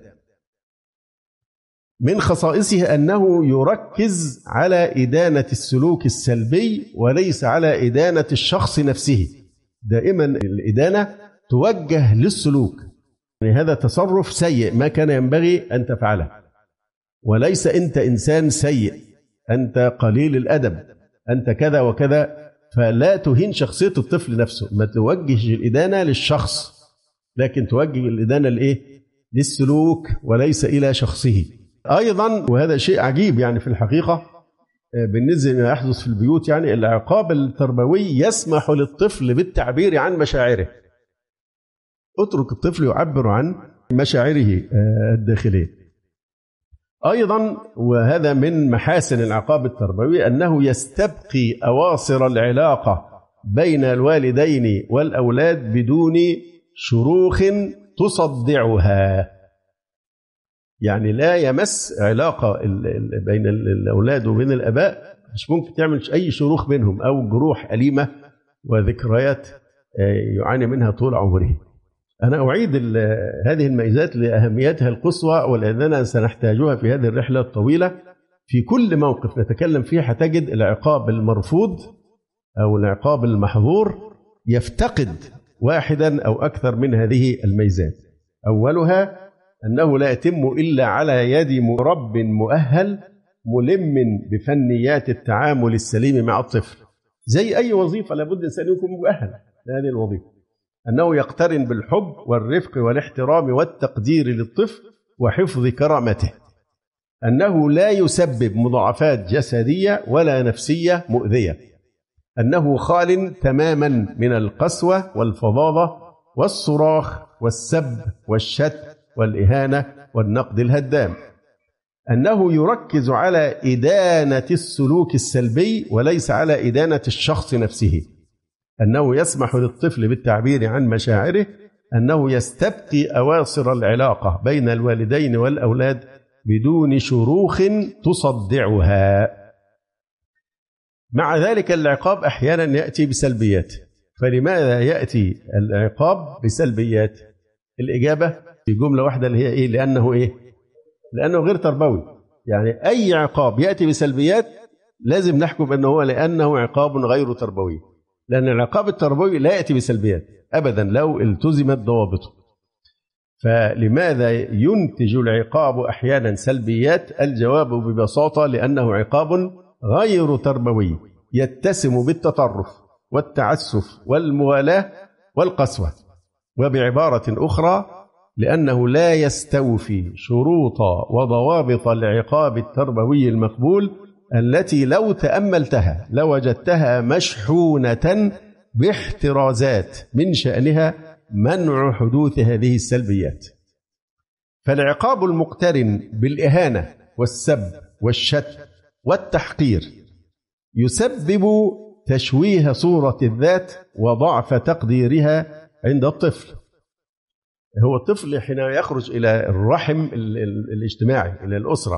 S1: من خصائصه أنه يركز على إدانة السلوك السلبي وليس على إدانة الشخص نفسه. دائما الإدانة توجه للسلوك، يعني هذا تصرف سيء ما كان ينبغي أن تفعله، وليس أنت إنسان سيء، أنت قليل الأدب، أنت كذا وكذا. فلا تهين شخصية الطفل نفسه، ما توجه الإدانة للشخص لكن توجه الإدانة للسلوك وليس إلى شخصه. أيضا وهذا شيء عجيب يعني في الحقيقة بالنسبة لما يحدث في البيوت، يعني العقاب التربوي يسمح للطفل بالتعبير عن مشاعره. اترك الطفل يعبر عن مشاعره الداخلية. أيضا وهذا من محاسن العقاب التربوي أنه يستبقي أواصر العلاقة بين الوالدين والأولاد بدون شروخ تصدعها. يعني لا يمس علاقة بين الأولاد وبين الأباء، مش ممكن تعمل أي شروخ بينهم أو جروح أليمة وذكريات يعاني منها طول عمره. أنا أعيد هذه الميزات لأهميتها القصوى ولأننا سنحتاجها في هذه الرحلة الطويلة. في كل موقف نتكلم فيه هتجد العقاب المرفوض أو العقاب المحظور يفتقد واحدا أو أكثر من هذه الميزات. أولها أنه لا يتم إلا على يد مرب مؤهل ملم بفنيات التعامل السليم مع الطفل. زي أي وظيفة لابد الإنسان يكون مؤهل لهذه الوظيفة. أنه يقترن بالحب والرفق والاحترام والتقدير للطفل وحفظ كرامته. أنه لا يسبب مضاعفات جسدية ولا نفسية مؤذية. أنه خال تماما من القسوة والفظاظة والصراخ والسب والشتم والإهانة والنقد الهدام، أنه يركز على إدانة السلوك السلبي وليس على إدانة الشخص نفسه، أنه يسمح للطفل بالتعبير عن مشاعره، أنه يستبقي أواصر العلاقة بين الوالدين والأولاد بدون شروخ تصدعها. مع ذلك العقاب أحيانا يأتي بسلبيات. فلماذا يأتي العقاب بسلبيات؟ الإجابة في جملة واحدة اللي هي إيه؟ لأنه غير تربوي. يعني أي عقاب يأتي بسلبيات لازم نحكم أنه هو لأنه عقاب غير تربوي، لأن العقاب التربوي لا يأتي بسلبيات أبدا لو التزمت ضوابطه. فلماذا ينتج العقاب أحيانا سلبيات؟ الجواب ببساطة لأنه عقاب غير تربوي يتسم بالتطرف والتعسف والمغالاة والقسوة. وبعبارة أخرى لأنه لا يستوفي شروط وضوابط العقاب التربوي المقبول التي لو تأملتها لوجدتها مشحونة باحترازات من شأنها منع حدوث هذه السلبيات. فالعقاب المقترن بالإهانة والسب والشتم والتحقير يسبب تشويه صورة الذات وضعف تقديرها عند الطفل. هو الطفل حين يخرج إلى الرحم الاجتماعي إلى الأسرة،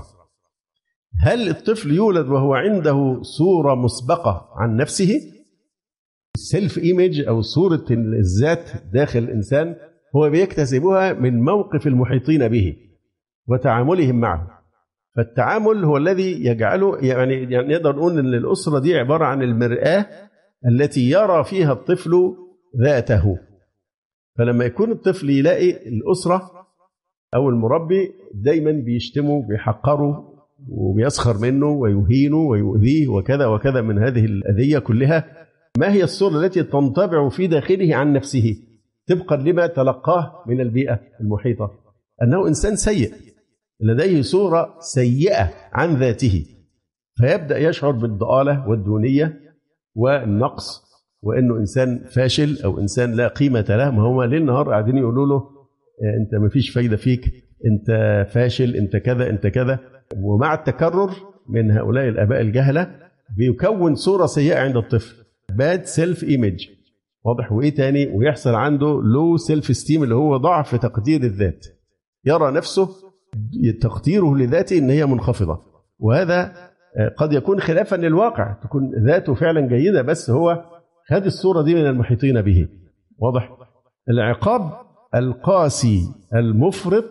S1: هل الطفل يولد وهو عنده صورة مسبقة عن نفسه؟ السيلف إيميج أو صورة الذات داخل الإنسان هو بيكتسبها من موقف المحيطين به وتعاملهم معه. فالتعامل هو الذي يجعله يعني نقدر نقول أن الأسرة دي عبارة عن المرآة التي يرى فيها الطفل ذاته. فلما يكون الطفل يلاقي الأسرة أو المربي دايما بيشتمه بيحقره وبيسخر منه ويهينه ويؤذيه وكذا وكذا من هذه الأذية كلها، ما هي الصورة التي تنطبع في داخله عن نفسه طبقا لما تلقاه من البيئة المحيطة؟ أنه إنسان سيء لديه صورة سيئة عن ذاته، فيبدأ يشعر بالضآلة والدونية والنقص وأنه إنسان فاشل أو إنسان لا قيمة له. ما هم ليل نهار قاعدين يقولوا له أنت ما فيش فايدة فيك، أنت فاشل، أنت كذا أنت كذا. ومع التكرر من هؤلاء الآباء الجهلة بيكون صورة سيئة عند الطفل، bad self image، واضح؟ وإيه تاني؟ ويحصل عنده low self esteem اللي هو ضعف تقدير الذات، يرى نفسه تقديره لذاته إن هي منخفضة، وهذا قد يكون خلافا للواقع، تكون ذاته فعلا جيدة بس هو خد الصورة دي من المحيطين به، واضح؟ العقاب القاسي المفرط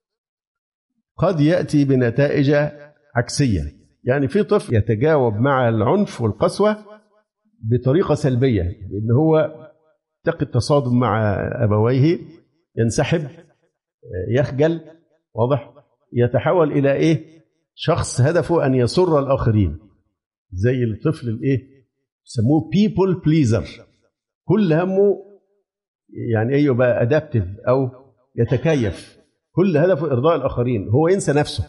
S1: قد يأتي بنتائج عكسية. يعني في طفل يتجاوب مع العنف والقسوة بطريقة سلبية، إن هو يتقي التصادم مع أبويه، ينسحب، يخجل، واضح؟ يتحول إلى إيه؟ شخص هدفه أن يسر الآخرين، زي الطفل الإيه؟ يسموه people pleaser، كل همه يعني إيه؟ يبقى adaptive أو يتكيف، كل هدفه إرضاء الآخرين، هو ينسى نفسه.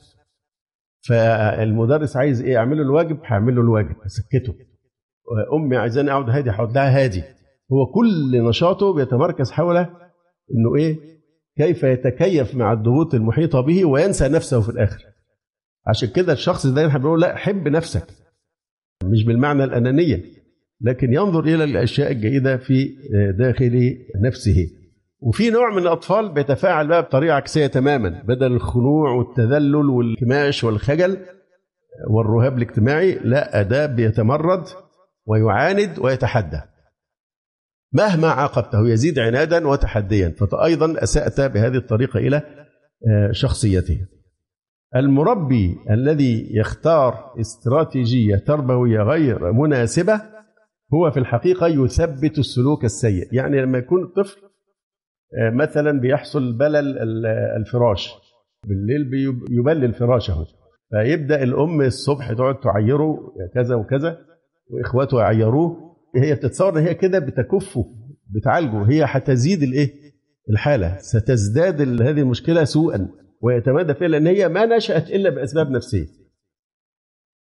S1: فالمدرس عايز إيه؟ أعمله الواجب، هعمل له الواجب، أسكته. أمي عايزاني أقعد هادي، هقعد لها هادي. هو كل نشاطه بيتمركز حول إنه إيه؟ كيف يتكيف مع الضغوط المحيطة به وينسى نفسه في الآخر. عشان كده الشخص ده احنا بنقول لا، حب نفسك، مش بالمعنى الأنانية، لكن ينظر إلى الأشياء الجيدة في داخل نفسه. وفي نوع من الأطفال بيتفاعل بقى بطريقة عكسية تماما، بدل الخنوع والتذلل والانكماش والخجل والرهاب الاجتماعي، لا، ده بيتمرد ويعاند ويتحدى، مهما عاقبته يزيد عنادا وتحديا، فأيضا أسأت بهذه الطريقة إلى شخصيته. المربي الذي يختار استراتيجية تربوية غير مناسبة هو في الحقيقة يثبت السلوك السيء. يعني لما يكون الطفل مثلا بيحصل بلل الفراش بالليل، يبلل فراشه، فيبدأ الأم الصبح تقعد تعيره كذا وكذا وإخواته يعيروه، هي بتتصور ان هي كده بتكفه بتعالجه، هي هتزيد الحالة، ستزداد هذه المشكلة سوءا ويتمادى فيها، لأن هي ما نشأت إلا بأسباب نفسية.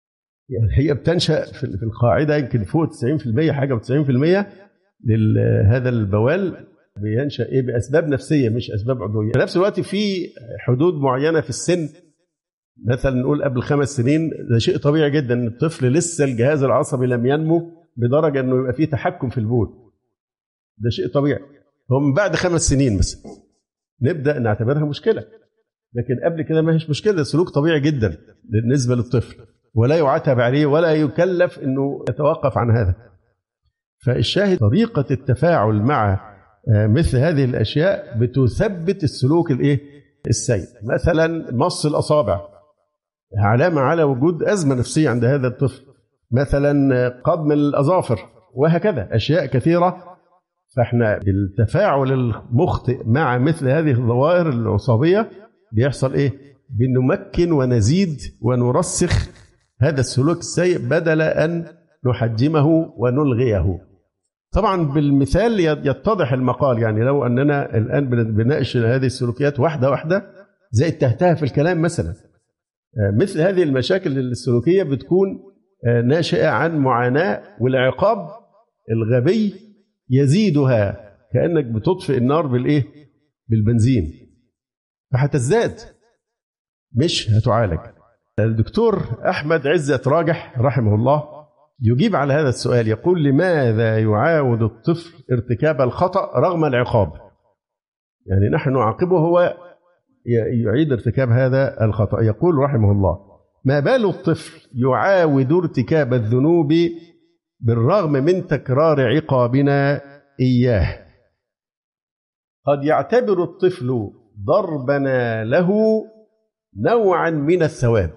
S1: يعني هي بتنشأ في القاعدة يمكن فوق 90% حاجة و90% لهذا البوال بينشأ بأسباب نفسية مش أسباب عضوية. في نفس الوقت في حدود معينة في السن، مثلا نقول قبل 5 سنين، ده شيء طبيعي جدا ان الطفل لسه الجهاز العصبي لم ينمو بدرجة انه يبقى فيه تحكم في البول، ده شيء طبيعي. هو من بعد 5 سنين مثلا نبدأ نعتبرها مشكلة، لكن قبل كده ما هيش مشكلة، سلوك طبيعي جدا بالنسبة للطفل ولا يعاتب عليه ولا يكلف انه يتوقف عن هذا. فالشاهد طريقة التفاعل مع مثل هذه الأشياء بتثبت السلوك السيء. مثلا مص الأصابع علامة على وجود أزمة نفسية عند هذا الطفل، مثلا قضم الأظافر، وهكذا أشياء كثيرة. فإحنا بالتفاعل المخطئ مع مثل هذه الظواهر العصابية بيحصل بنمكن ونزيد ونرسخ هذا السلوك السيء بدل أن نحجمه ونلغيه. طبعا بالمثال يتضح المقال، يعني لو أننا الآن بنناقش هذه السلوكيات واحدة واحدة زي التهتها في الكلام مثلا، مثل هذه المشاكل السلوكية بتكون ناشئة عن معاناة، والعقاب الغبي يزيدها، كأنك بتطفئ النار بالبنزين، فهتزداد مش هتعالج. الدكتور أحمد عزت راجح رحمه الله يجيب على هذا السؤال، يقول: لماذا يعاود الطفل ارتكاب الخطأ رغم العقاب؟ يعني نحن نعاقبه هو يعيد ارتكاب هذا الخطأ. يقول رحمه الله: ما بال الطفل يعاود ارتكاب الذنوب بالرغم من تكرار عقابنا إياه؟ قد يعتبر الطفل ضربنا له نوعا من الثواب.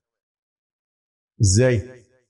S1: إزاي؟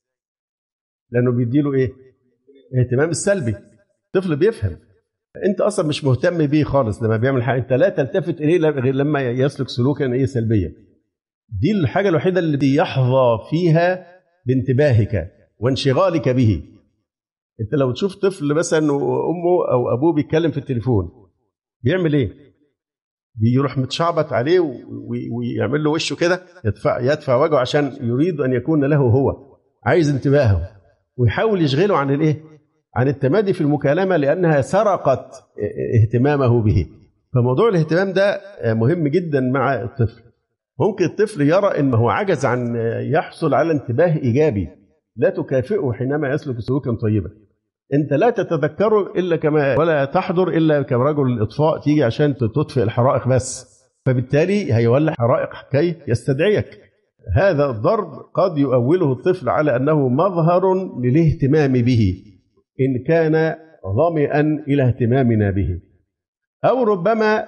S1: لأنه بيديله اهتمام السلبي. الطفل بيفهم أنت أصلا مش مهتم بيه خالص لما بيعمل حاجة، أنت لا تلتفت إليه غير لما يسلك سلوكا سلبيا. دي الحاجة الوحيدة اللي يحظى فيها بانتباهك وانشغالك به. أنت لو تشوف طفل مثلا أمه أو أبوه بيتكلم في التليفون بيعمل بيروح متشعبط عليه ويعمل له وشه كده، يدفع وجهه عشان يريد أن يكون له هو، عايز انتباهه، ويحاول يشغله عن التمادي في المكالمة لأنها سرقت اهتمامه به. فموضوع الاهتمام ده مهم جدا مع الطفل. ممكن الطفل يرى أنه عجز عن يحصل على انتباه إيجابي، لا تكافئه حينما يسلك سلوكا طيبا. أنت لا تتذكره إلا كما ولا تحضر إلا كرجل الإطفاء تيجي عشان تطفئ الحرائق بس، فبالتالي هيولع حرائق كي يستدعيك. هذا الضرب قد يؤوله الطفل على أنه مظهر للاهتمام به إن كان ظامئا إلى اهتمامنا به، أو ربما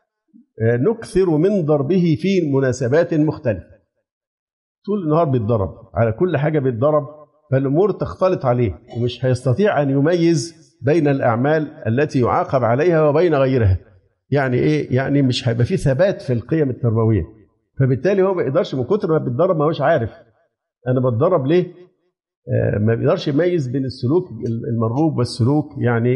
S1: نكثر من ضربه في مناسبات مختلفة. طول النهار بيتضرب على كل حاجة، بيتضرب، فالأمور تختلط عليه ومش هيستطيع أن يميز بين الأعمال التي يعاقب عليها وبين غيرها. يعني يعني مش هيبقى فيه ثبات في القيم التربوية، فبالتالي هو ما يقدرش من كتر ما بيتضرب ما هوش عارف أنا بتضرب ليه، ما بيقدرش يميز بين السلوك المرغوب والسلوك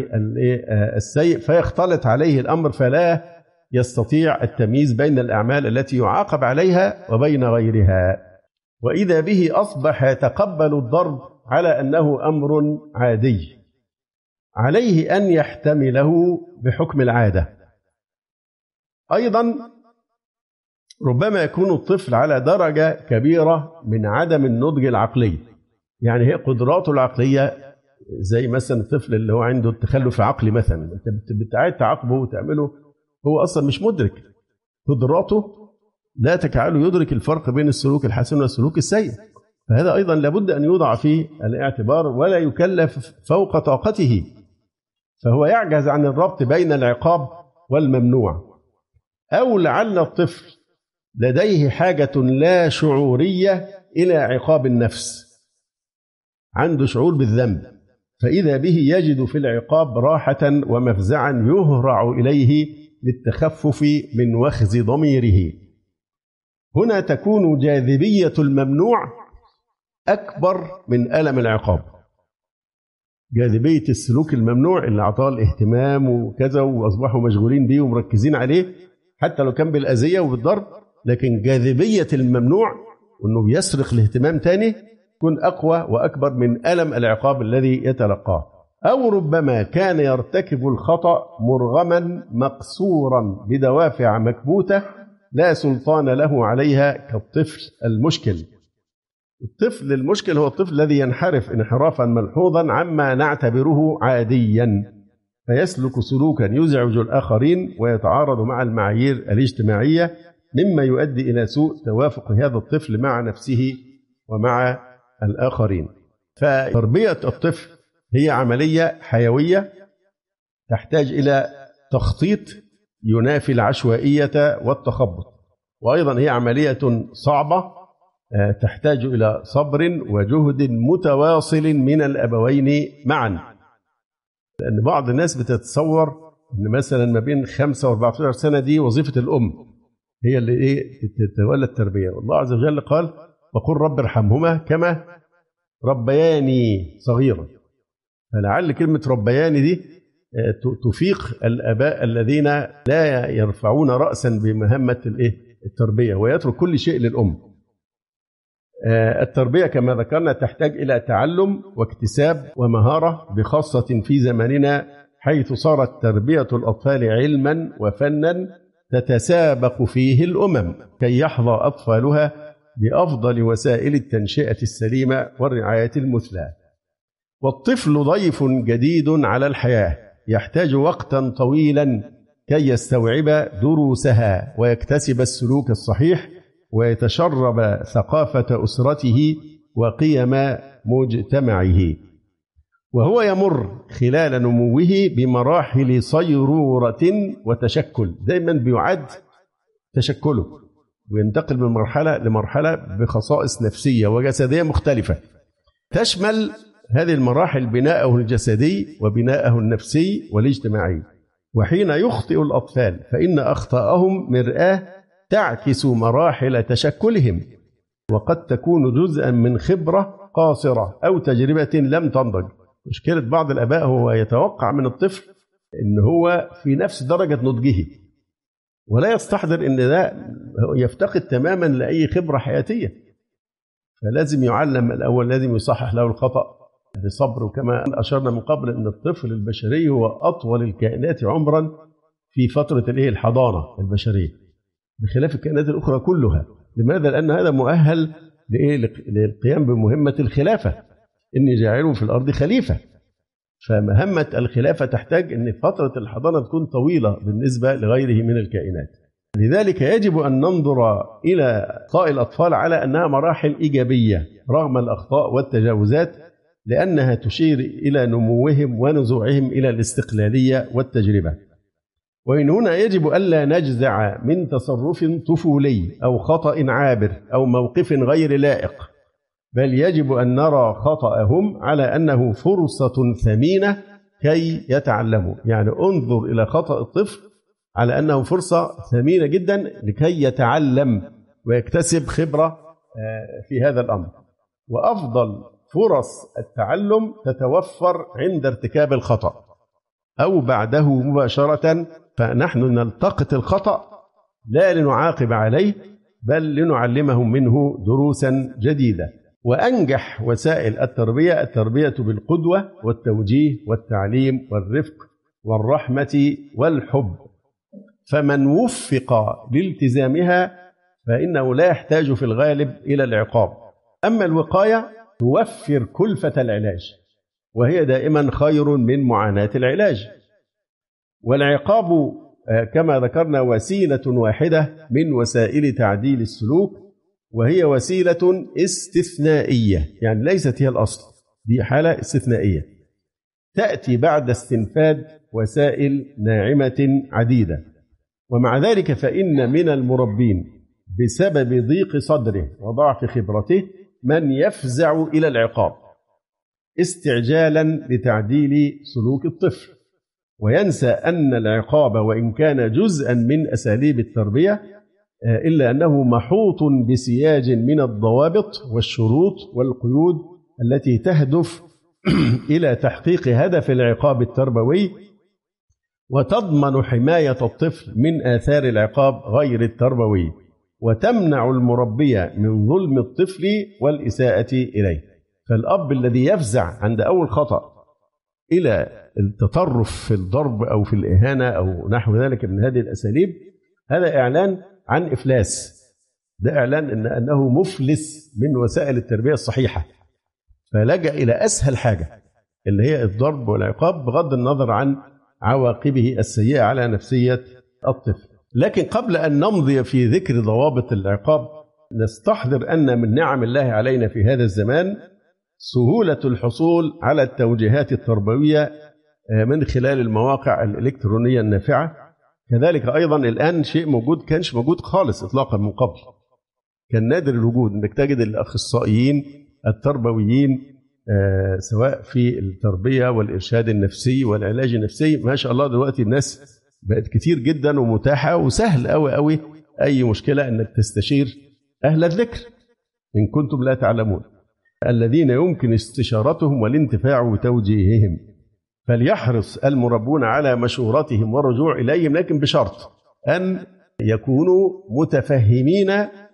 S1: السيء، فيختلط عليه الأمر فلا يستطيع التمييز بين الأعمال التي يعاقب عليها وبين غيرها. وإذا به أصبح يتقبل الضرب على أنه أمر عادي عليه أن يحتمله بحكم العادة. أيضا ربما يكون الطفل على درجة كبيرة من عدم النضج العقلي، يعني هي قدراته العقلية زي مثلا الطفل اللي هو عنده التخلف العقلي مثلا، انت بتعاد تعاقبه وتعمله، هو أصلا مش مدرك قدراته، لا تجعله يدرك الفرق بين السلوك الحسن والسلوك السيء. فهذا أيضا لابد أن يوضع في الاعتبار ولا يكلف فوق طاقته، فهو يعجز عن الربط بين العقاب والممنوع. أو لعل الطفل لديه حاجة لا شعورية إلى عقاب النفس، عنده شعور بالذنب، فإذا به يجد في العقاب راحة ومفزعا يهرع إليه للتخفف من وخز ضميره. هنا تكون جاذبية الممنوع أكبر من ألم العقاب. جاذبية السلوك الممنوع اللي أعطاه الاهتمام وكذا وأصبحوا مشغولين به ومركزين عليه حتى لو كان بالأذية وبالضرب، لكن جاذبية الممنوع وأنه بيسرق الاهتمام تاني يكون أقوى وأكبر من ألم العقاب الذي يتلقاه. أو ربما كان يرتكب الخطأ مرغما مقصورا بدوافع مكبوتة لا سلطان له عليها كالطفل المشكل. الطفل المشكل هو الطفل الذي ينحرف انحرافا ملحوظا عما نعتبره عاديا، فيسلك سلوكا يزعج الآخرين ويتعارض مع المعايير الاجتماعية، مما يؤدي إلى سوء توافق هذا الطفل مع نفسه ومع الآخرين. فتربية الطفل هي عملية حيوية تحتاج إلى تخطيط ينافي العشوائية والتخبط، وأيضا هي عملية صعبة تحتاج إلى صبر وجهد متواصل من الأبوين معا. لأن بعض الناس بتتصور أن مثلا ما بين 5 و14 سنة دي وظيفة الأم هي اللي تتولى التربية، والله عز وجل قال: وقل رب ارحمهما كما ربياني صغيرا. فلعل كلمة ربياني دي تفيق الآباء الذين لا يرفعون رأسا بمهمة التربية ويترك كل شيء للأم. التربية كما ذكرنا تحتاج إلى تعلم واكتساب ومهارة، بخاصة في زماننا حيث صارت تربية الأطفال علما وفنا تتسابق فيه الأمم كي يحظى أطفالها بأفضل وسائل التنشئة السليمة والرعاية المثلى. والطفل ضيف جديد على الحياة يحتاج وقتا طويلا كي يستوعب دروسها ويكتسب السلوك الصحيح ويتشرب ثقافة أسرته وقيم مجتمعه، وهو يمر خلال نموه بمراحل صيرورة وتشكل. دائما بيعد تشكله وينتقل من مرحلة لمرحلة بخصائص نفسية وجسدية مختلفة، تشمل هذه المراحل بناءه الجسدي وبناءه النفسي والاجتماعي. وحين يخطئ الأطفال فإن أخطاءهم مرآة تعكس مراحل تشكلهم، وقد تكون جزءا من خبرة قاصرة أو تجربة لم تنضج. مشكلة بعض الآباء هو يتوقع من الطفل إن هو في نفس درجة نضجه، ولا يستحضر إن ده يفتقد تماما لأي خبرة حياتية. فلازم يعلم الأول، لازم يصحح له الخطأ بصبر. وكما أشرنا من قبل أن الطفل البشري هو أطول الكائنات عمرا في فترة الحضانة البشرية بخلاف الكائنات الأخرى كلها. لماذا؟ لأن هذا مؤهل للقيام بمهمة الخلافة، إني جاعل في الأرض خليفة. فمهمة الخلافة تحتاج أن فترة الحضانة تكون طويلة بالنسبة لغيره من الكائنات. لذلك يجب أن ننظر إلى أخطاء الأطفال على أنها مراحل إيجابية رغم الأخطاء والتجاوزات، لأنها تشير إلى نموهم ونزوعهم إلى الاستقلالية والتجربة. وإن هنا يجب ألا نجزع من تصرف طفولي أو خطأ عابر أو موقف غير لائق، بل يجب أن نرى خطأهم على أنه فرصة ثمينة كي يتعلموا. يعني انظر إلى خطأ الطفل على أنه فرصة ثمينة جدا لكي يتعلم ويكتسب خبرة في هذا الأمر. وأفضل فرص التعلم تتوفر عند ارتكاب الخطأ أو بعده مباشرة، فنحن نلتقط الخطأ لا لنعاقب عليه بل لنعلمهم منه دروسا جديدة. وأنجح وسائل التربية بالقدوة والتوجيه والتعليم والرفق والرحمة والحب، فمن وفق لالتزامها فإنه لا يحتاج في الغالب إلى العقاب. أما الوقاية توفر كلفة العلاج، وهي دائما خير من معاناة العلاج. والعقاب كما ذكرنا وسيلة واحدة من وسائل تعديل السلوك، وهي وسيلة استثنائية، يعني ليست هي الأصل، دي حالة استثنائية تأتي بعد استنفاد وسائل ناعمة عديدة. ومع ذلك فإن من المربين بسبب ضيق صدره وضعف خبرته من يفزع إلى العقاب استعجالا لتعديل سلوك الطفل، وينسى أن العقاب وإن كان جزءا من أساليب التربية إلا أنه محوط بسياج من الضوابط والشروط والقيود التي تهدف إلى تحقيق هدف العقاب التربوي وتضمن حماية الطفل من آثار العقاب غير التربوي، وتمنع المربية من ظلم الطفل والإساءة إليه. فالأب الذي يفزع عند أول خطأ إلى التطرف في الضرب أو في الإهانة أو نحو ذلك من هذه الأساليب، هذا إعلان عن إفلاس، ده إعلان أنه مفلس من وسائل التربية الصحيحة، فلجأ إلى أسهل حاجة اللي هي الضرب والعقاب بغض النظر عن عواقبه السيئة على نفسية الطفل. لكن قبل أن نمضي في ذكر ضوابط العقاب نستحضر أن من نعم الله علينا في هذا الزمان سهولة الحصول على التوجيهات التربوية من خلال المواقع الإلكترونية النافعة. كذلك أيضا الآن شيء موجود كانش موجود خالص إطلاقا من قبل، كان نادر الوجود أنك تجد الأخصائيين التربويين سواء في التربية والإرشاد النفسي والعلاج النفسي. ما شاء الله دلوقتي الناس بقت كتير جدا ومتاحة، وسهل أوي أوي أي مشكلة أنك تستشير أهل الذكر إن كنتم لا تعلمون الذين يمكن استشارتهم والانتفاع بتوجيههم. فليحرص المربون على مشورتهم والرجوع إليهم، لكن بشرط أن يكونوا متفهمين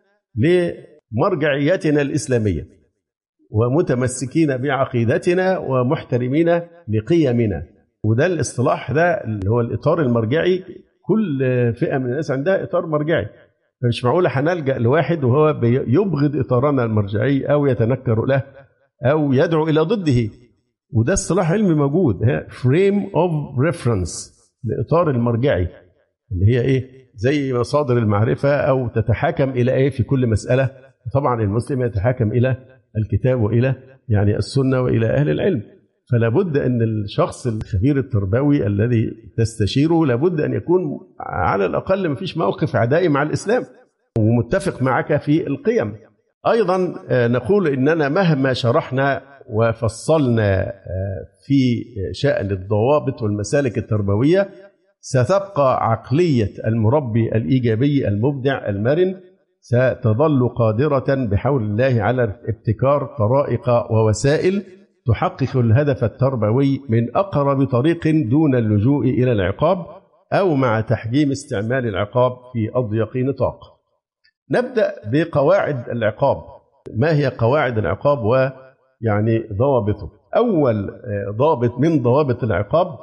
S1: لمرجعيتنا الإسلامية ومتمسكين بعقيدتنا ومحترمين لقيمنا. وده الاصطلاح ده اللي هو الإطار المرجعي، كل فئة من الناس عندها إطار مرجعي، فمش معقولة هنلجأ لواحد وهو يبغض إطارنا المرجعي أو يتنكر له أو يدعو إلى ضده. وده اصطلاح علمي موجود، frame of reference، الإطار المرجعي اللي هي إيه؟ زي مصادر المعرفة أو تتحاكم إلى إيه في كل مسألة. طبعا المسلم يتحاكم إلى الكتاب وإلى يعني السنة وإلى أهل العلم، فلا بد أن الشخص الخبير التربوي الذي تستشيره لابد أن يكون على الأقل ما فيش موقف عدائي مع الإسلام ومتفق معك في القيم. أيضا نقول إننا مهما شرحنا وفصلنا في شأن الضوابط والمسالك التربوية ستبقى عقلية المربي الإيجابي المبدع المرن ستظل قادرة بحول الله على ابتكار طرائق ووسائل تحقق الهدف التربوي من أقرب طريق دون اللجوء إلى العقاب أو مع تحجيم استعمال العقاب في أضيق نطاق. نبدأ بقواعد العقاب. ما هي قواعد العقاب ويعني ضوابطه؟ أول ضابط من ضوابط العقاب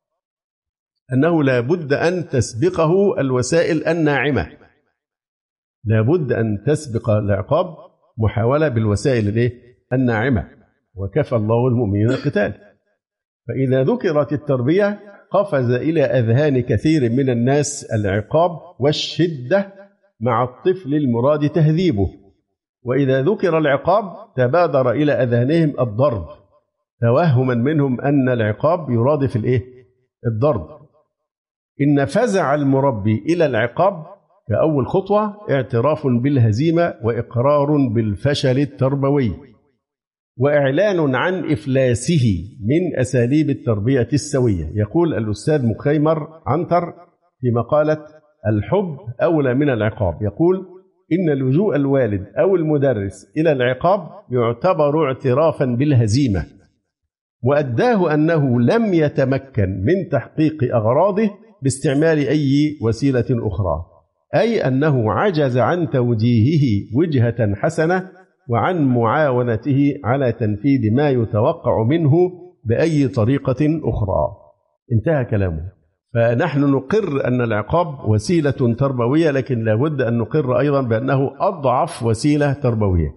S1: أنه لا بد أن تسبقه الوسائل الناعمة، لا بد أن تسبق العقاب محاولة بالوسائل الناعمة، وكفى الله المؤمنين القتال. فإذا ذكرت التربية قفز إلى أذهان كثير من الناس العقاب والشدة مع الطفل المراد تهذيبه، وإذا ذكر العقاب تبادر إلى أذهانهم الضرب توهما منهم أن العقاب يرادف الضرب. إن فزع المربي إلى العقاب كأول خطوة اعتراف بالهزيمة وإقرار بالفشل التربوي وإعلان عن إفلاسه من أساليب التربية السوية. يقول الأستاذ مخيمر عنتر في مقالة الحب أولى من العقاب، يقول إن لجوء الوالد أو المدرس إلى العقاب يعتبر اعترافا بالهزيمة وأداه أنه لم يتمكن من تحقيق أغراضه باستعمال أي وسيلة أخرى، أي أنه عجز عن توجيهه وجهة حسنة وعن معاونته على تنفيذ ما يتوقع منه بأي طريقة أخرى. انتهى كلامه. فنحن نقر أن العقاب وسيلة تربوية، لكن لابد أن نقر أيضا بأنه أضعف وسيلة تربوية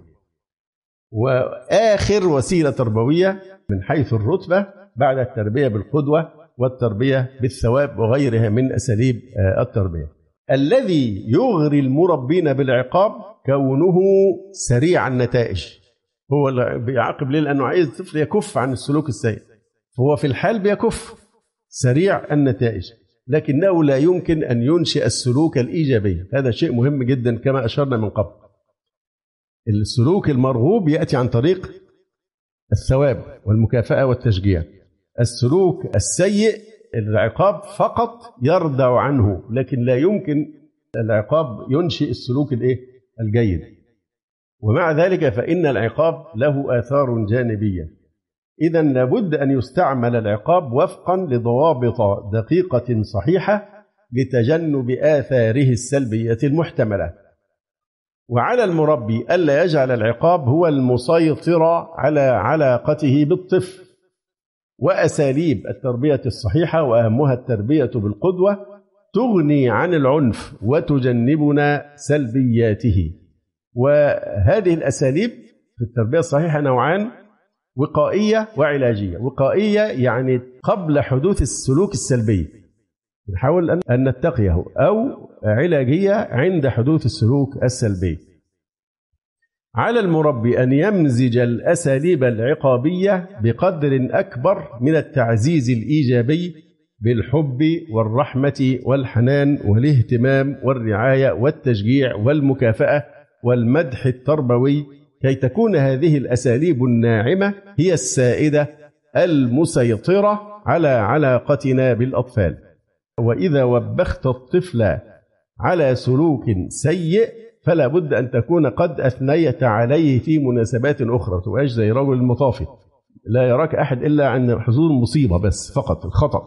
S1: وآخر وسيلة تربوية من حيث الرتبة بعد التربية بالقدوة والتربية بالثواب وغيرها من أساليب التربية. الذي يغري المربين بالعقاب كونه سريع النتائج، هو اللي بيعاقب ليه لأنه عايز الطفل يكف عن السلوك السيء، فهو في الحال بيكف سريع النتائج، لكنه لا يمكن أن ينشئ السلوك الإيجابي. هذا شيء مهم جدا كما أشرنا من قبل. السلوك المرغوب يأتي عن طريق الثواب والمكافأة والتشجيع. السلوك السيء العقاب فقط يردع عنه، لكن لا يمكن العقاب ينشئ السلوك الجيد. ومع ذلك فإن العقاب له آثار جانبية، إذن لابد أن يستعمل العقاب وفقا لضوابط دقيقة صحيحة لتجنب آثاره السلبية المحتملة. وعلى المربي ألا يجعل العقاب هو المسيطر على علاقته بالطفل. وأساليب التربية الصحيحة وأهمها التربية بالقدوة تغني عن العنف وتجنبنا سلبياته. وهذه الأساليب في التربية الصحيحة نوعان: وقائية وعلاجية. وقائية يعني قبل حدوث السلوك السلبي نحاول أن نتقيه، أو علاجية عند حدوث السلوك السلبي. على المربي أن يمزج الأساليب العقابية بقدر أكبر من التعزيز الإيجابي بالحب والرحمة والحنان والاهتمام والرعاية والتشجيع والمكافأة والمدح التربوي، كي تكون هذه الأساليب الناعمة هي السائدة المسيطرة على علاقتنا بالأطفال. وإذا وبخت الطفل على سلوك سيء فلا بد أن تكون قد أثنيت عليه في مناسبات أخرى، تبقاش زي رجل المطافي لا يراك أحد إلا عند حضور مصيبة بس فقط الخطأ.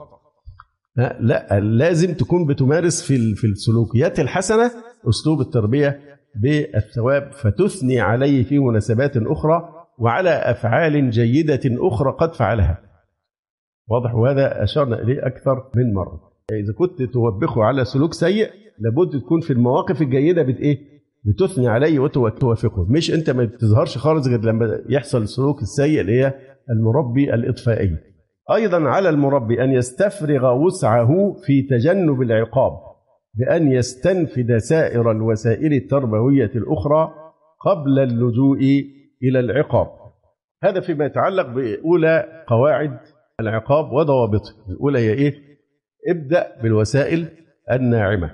S1: لا، لازم تكون بتمارس في السلوكيات الحسنة أسلوب التربية بالثواب، فتثني عليه في مناسبات أخرى وعلى أفعال جيدة أخرى قد فعلها. واضح؟ وهذا أشرنا إليه أكثر من مرة. إذا كنت توبخه على سلوك سيء لابد تكون في المواقف الجيدة بتثني عليه وتوافقه، مش أنت ما بتظهرش خالص غير لما يحصل السلوك السيء اللي هي المربي الإطفائي. أيضا على المربي أن يستفرغ وسعه في تجنب العقاب بأن يستنفد سائر الوسائل التربوية الأخرى قبل اللجوء إلى العقاب. هذا فيما يتعلق بأولى قواعد العقاب وضوابطه. الأولى هي إيه؟ ابدأ بالوسائل الناعمة.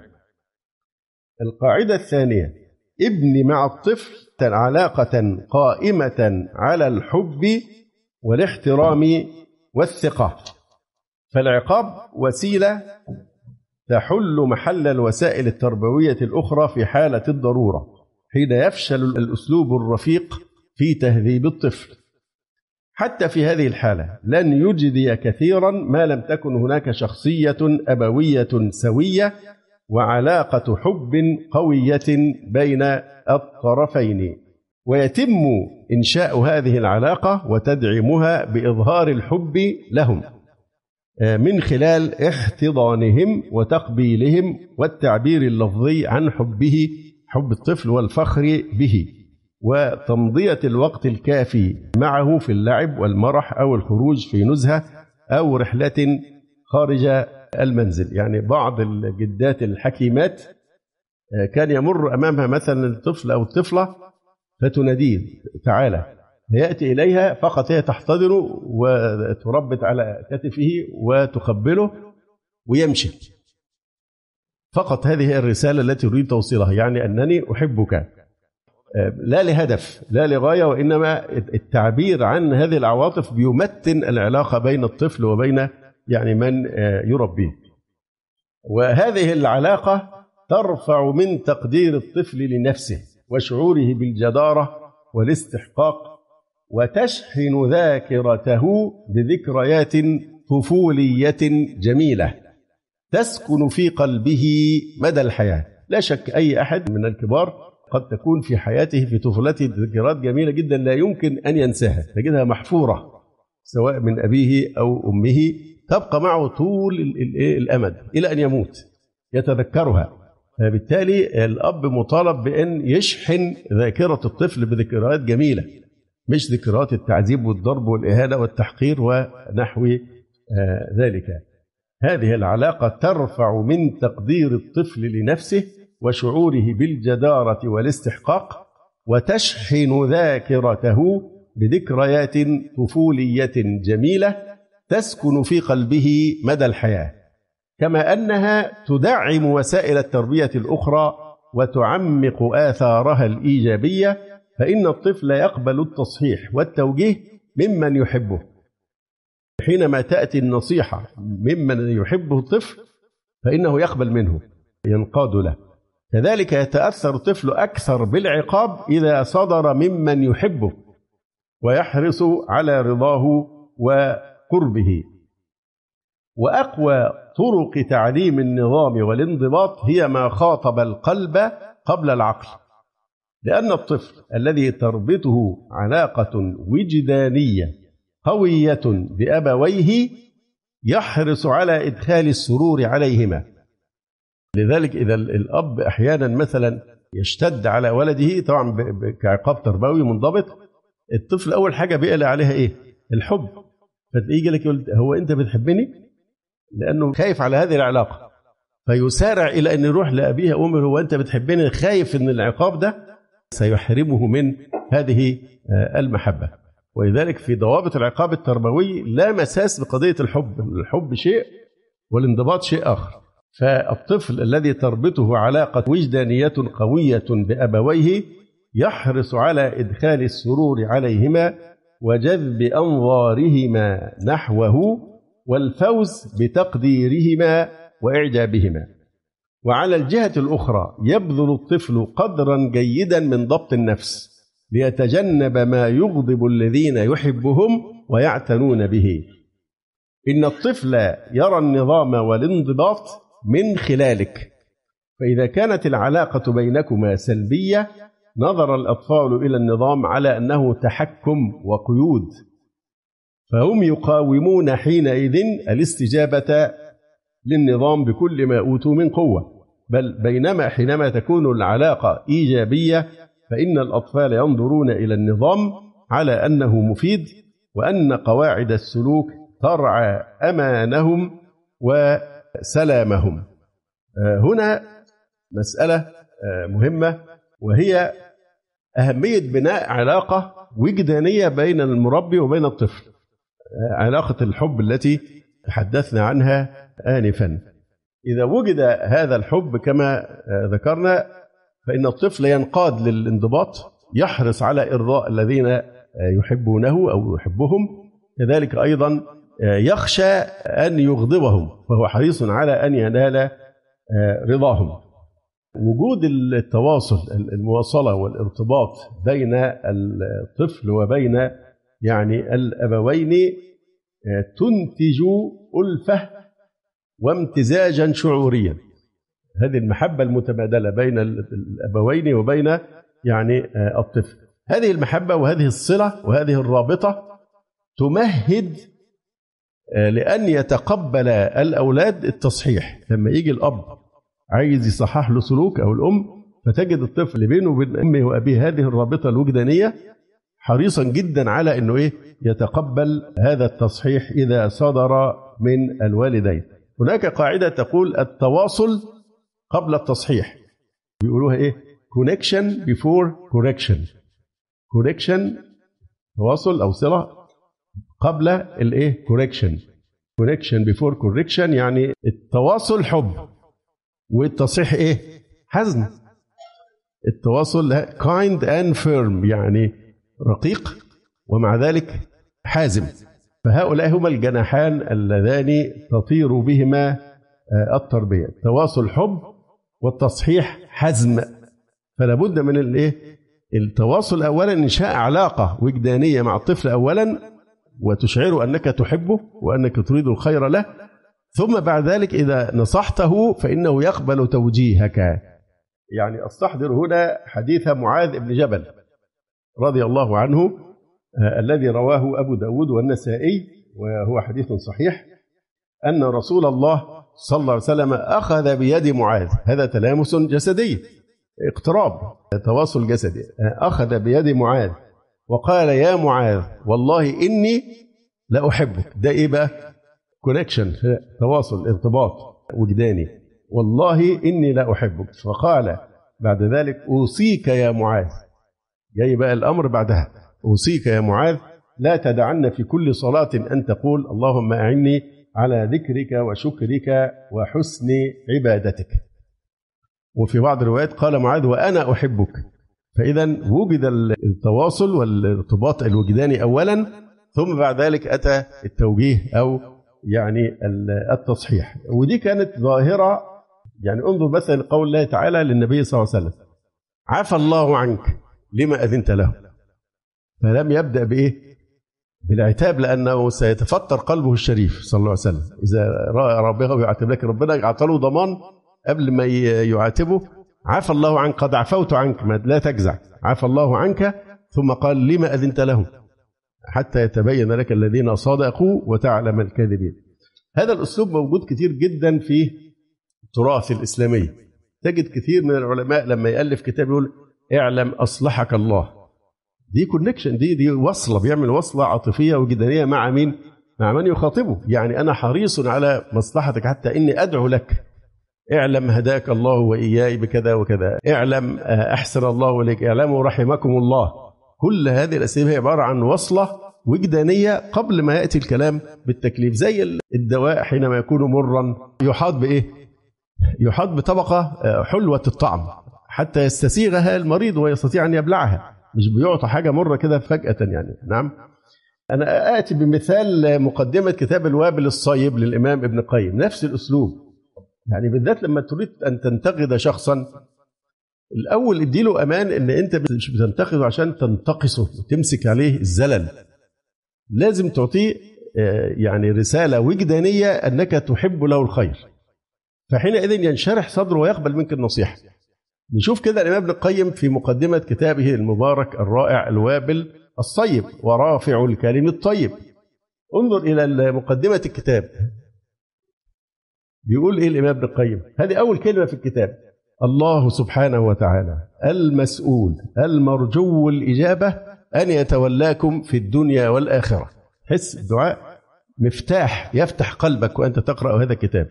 S1: القاعدة الثانية: ابني مع الطفل علاقة قائمة على الحب والاحترام والثقة. فالعقاب وسيلة تحل محل الوسائل التربوية الأخرى في حالة الضرورة، حين يفشل الأسلوب الرفيق في تهذيب الطفل. حتى في هذه الحالة لن يجدي كثيرا ما لم تكن هناك شخصية أبوية سوية وعلاقة حب قوية بين الطرفين، ويتم إنشاء هذه العلاقة وتدعيمها بإظهار الحب لهم من خلال احتضانهم وتقبيلهم والتعبير اللفظي عن حبه، حب الطفل والفخر به، وتمضية الوقت الكافي معه في اللعب والمرح أو الخروج في نزهة أو رحلة خارج المنزل. يعني بعض الجدات الحكيمات كان يمر أمامها مثلا الطفل أو الطفلة فتناديه تعالى، يأتي إليها فقط هي تحتضنه وتربت على كتفه وتقبله ويمشي. فقط هذه هي الرسالة التي أريد توصيلها، يعني أنني أحبك، لا لهدف لا لغاية، وإنما التعبير عن هذه العواطف بيمتن العلاقة بين الطفل وبين يعني من يربيه. وهذه العلاقة ترفع من تقدير الطفل لنفسه وشعوره بالجدارة والاستحقاق، وتشحن ذاكرته بذكريات طفولية جميلة تسكن في قلبه مدى الحياة. لا شك أي أحد من الكبار قد تكون في حياته في طفولته ذكريات جميلة جدا لا يمكن أن ينساها، تجدها محفورة سواء من أبيه أو أمه، تبقى معه طول الأمد إلى أن يموت يتذكرها. فبالتالي الأب مطالب بأن يشحن ذاكرة الطفل بذكريات جميلة، مش ذكريات التعذيب والضرب والإهانة والتحقير ونحو ذلك. هذه العلاقة ترفع من تقدير الطفل لنفسه وشعوره بالجدارة والاستحقاق، وتشحن ذاكرته بذكريات طفولية جميلة تسكن في قلبه مدى الحياة، كما أنها تدعم وسائل التربية الأخرى وتعمق آثارها الإيجابية، فإن الطفل يقبل التصحيح والتوجيه ممن يحبه. حينما تأتي النصيحة ممن يحبه الطفل فإنه يقبل منه، ينقاد له. كذلك يتأثر الطفل أكثر بالعقاب إذا صدر ممن يحبه ويحرص على رضاه وقربه. وأقوى طرق تعليم النظام والانضباط هي ما خاطب القلب قبل العقل. لأن الطفل الذي تربطه علاقة وجدانية قوية بأبويه يحرص على إدخال السرور عليهما. لذلك إذا الأب أحيانا مثلا يشتد على ولده طبعا كعقاب تربوي منضبط، الطفل أول حاجة بيقلق عليها إيه؟ الحب. فتيجي لك يقول هو أنت بتحبني؟ لأنه خايف على هذه العلاقة، فيسارع إلى أن يروح لأبيه أمه هو أنت بتحبني، خايف أن العقاب ده سيحرمه من هذه المحبة. ولذلك في ضوابط العقاب التربوي لا مساس بقضية الحب، الحب شيء والانضباط شيء آخر. فالطفل الذي تربطه علاقة وجدانية قوية بأبويه يحرص على إدخال السرور عليهما وجذب أنظارهما نحوه والفوز بتقديرهما وإعجابهما. وعلى الجهة الأخرى يبذل الطفل قدرا جيدا من ضبط النفس ليتجنب ما يغضب الذين يحبهم ويعتنون به. إن الطفل يرى النظام والانضباط من خلالك، فإذا كانت العلاقة بينكما سلبية نظر الأطفال إلى النظام على أنه تحكم وقيود، فهم يقاومون حينئذ الاستجابة للنظام بكل ما أوتوا من قوة. بل بينما حينما تكون العلاقة إيجابية فإن الأطفال ينظرون إلى النظام على أنه مفيد، وأن قواعد السلوك ترعى أمانهم وسلامهم. هنا مسألة مهمة، وهي أهمية بناء علاقة وجدانية بين المربي وبين الطفل، علاقة الحب التي تحدثنا عنها آنفا. إذا وجد هذا الحب كما ذكرنا فإن الطفل ينقاد للانضباط، يحرص على إرضاء الذين يحبونه أو يحبهم، كذلك أيضا يخشى أن يغضبهم فهو حريص على أن ينال رضاهم. وجود التواصل المواصلة والارتباط بين الطفل وبين يعني الأبوين تنتج ألفة وامتزاجا شعوريا. هذه المحبة المتبادلة بين الأبوين وبين يعني الطفل، هذه المحبة وهذه الصلة وهذه الرابطة تمهد لأن يتقبل الأولاد التصحيح. لما يجي الأب عايز يصحح له سلوك أو الأم، فتجد الطفل بينه وبين أمه وأبيه هذه الرابطة الوجدانية حريصا جدا على أنه يتقبل هذا التصحيح إذا صدر من الوالدين. هناك قاعدة تقول التواصل قبل التصحيح، بيقولوها connection before correction. correction تواصل أو صلة قبل correction. connection before correction يعني التواصل حب والتصحيح حزم. التواصل kind and firm يعني رقيق ومع ذلك حازم. فهؤلاء هما الجناحان اللذان تطير بهما التربية، التواصل حب والتصحيح حزم. فلا بد من التواصل أولا، إنشاء علاقة وجدانية مع الطفل أولا وتشعره أنك تحبه وأنك تريد الخير له، ثم بعد ذلك إذا نصحته فإنه يقبل توجيهك. يعني أستحضر هنا حديث معاذ بن جبل رضي الله عنه الذي رواه أبو داود والنسائي وهو حديث صحيح، أن رسول الله صلى الله عليه وسلم أخذ بيد معاذ، هذا تلامس جسدي، اقتراب، تواصل جسدي، أخذ بيد معاذ وقال يا معاذ والله إني لأحبك. ده بقى كونكشن، تواصل ارتباط وجداني، والله إني لأحبك. فقال بعد ذلك أوصيك يا معاذ، جاي بقى الأمر بعدها، أوصيك يا معاذ لا تدعن في كل صلاة أن تقول اللهم أعني على ذكرك وشكرك وحسن عبادتك. وفي بعض الروايات قال معاذ وأنا أحبك. فإذا وجد التواصل والارتباط الوجداني أولا، ثم بعد ذلك أتى التوجيه أو يعني التصحيح. ودي كانت ظاهرة، يعني انظر مثلا قول الله تعالى للنبي صلى الله عليه وسلم عفى الله عنك لما أذنت له، فلم يبدأ بالعتاب لأنه سيتفطر قلبه الشريف صلى الله عليه وسلم إذا رأى ربه ويعاتب. لك ربنا أعطى له ضمان قبل ما يعاتبه عفى الله عنك، قد عفوت عنك، لا تجزع، عفى الله عنك. ثم قال لما أذنت لهم حتى يتبين لك الذين صدقوا وتعلم الكاذبين. هذا الأسلوب موجود كتير جدا في التراث الإسلامي. تجد كثير من العلماء لما يألف كتاب يقول اعلم أصلحك الله. دي كونكشن، دي وصلة، بيعمل وصلة عاطفية وجدانية مع مين؟ مع من يخاطبه. يعني أنا حريص على مصلحتك حتى إني أدعو لك. اعلم هداك الله وإياي بكذا وكذا، اعلم أحسن الله إليك، اعلموا رحمكم الله. كل هذه الأسئلة هي عبارة عن وصلة وجدانية قبل ما يأتي الكلام بالتكليف. زي الدواء حينما يكون مرا يحاط بإيه؟ يحاط بطبقة حلوة الطعم حتى يستسيغها المريض ويستطيع أن يبلعها، مش بيعطى حاجة مرة كده فجأة يعني. نعم. أنا آتي بمثال مقدمة كتاب الوابل الصيب للإمام ابن القيم، نفس الأسلوب. يعني بالذات لما تريد أن تنتقد شخصا، الأول اديله أمان إن أنت مش بتنتقده عشان تنتقصه وتمسك عليه الزلل. لازم تعطيه يعني رسالة وجدانية أنك تحب له الخير، فحينئذ ينشرح صدره ويقبل منك النصيحة. نشوف كده الإمام ابن القيم في مقدمة كتابه المبارك الرائع الوابل الصيب ورافع الكلم الطيب. انظر إلى مقدمة الكتاب، بيقول إيه الإمام ابن القيم؟ هذه أول كلمة في الكتاب: الله سبحانه وتعالى المسؤول المرجو الإجابة أن يتولاكم في الدنيا والآخرة. حس الدعاء مفتاح يفتح قلبك وأنت تقرأ هذا الكتاب.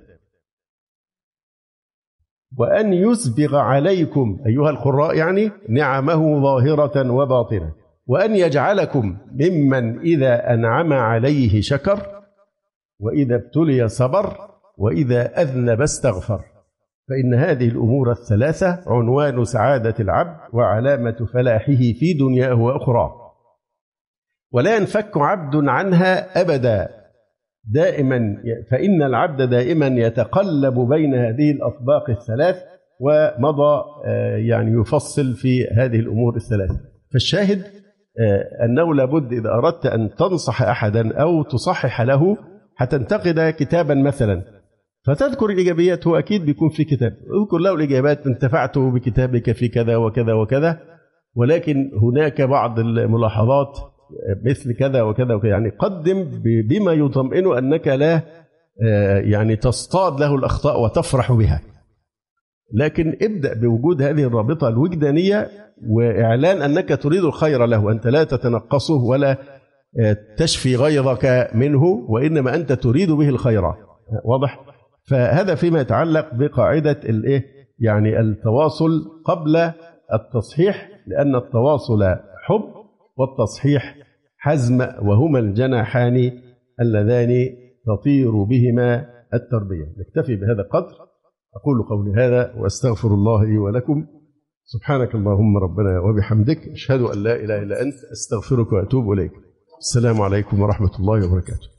S1: وأن يسبغ عليكم أيها القراء يعني نعمه ظاهرة وباطنة، وأن يجعلكم ممن إذا أنعم عليه شكر، وإذا ابتلي صبر، وإذا أذنب استغفر. فإن هذه الأمور الثلاثة عنوان سعادة العبد وعلامة فلاحه في دنياه وأخراه، ولا ينفك عبد عنها أبدا دائما، فإن العبد دائما يتقلب بين هذه الأطباق الثلاث. ومضى يعني يفصل في هذه الأمور الثلاث. فالشاهد أنه لابد إذا أردت أن تنصح أحدا أو تصحح له، هتنتقد كتابا مثلا فتذكر الإيجابيات، هو أكيد بيكون في كتاب، اذكر له الإيجابيات، انتفعت بكتابك في كذا وكذا وكذا، ولكن هناك بعض الملاحظات مثل كذا وكذا وكذا. يعني قدم بما يطمئن أنك لا يعني تصطاد له الأخطاء وتفرح بها، لكن ابدأ بوجود هذه الرابطة الوجدانية وإعلان أنك تريد الخير له، أنت لا تتنقصه ولا تشفي غيظك منه، وإنما أنت تريد به الخير. واضح؟ فهذا فيما يتعلق بقاعدة يعني التواصل قبل التصحيح، لأن التواصل حب والتصحيح حزم، وهما الجناحان اللذان تطير بهما التربية. نكتفي بهذا القدر. أقول قولي هذا وأستغفر الله لي ولكم. سبحانك اللهم ربنا وبحمدك، أشهد أن لا إله إلا أنت، أستغفرك وأتوب إليك. السلام عليكم ورحمة الله وبركاته.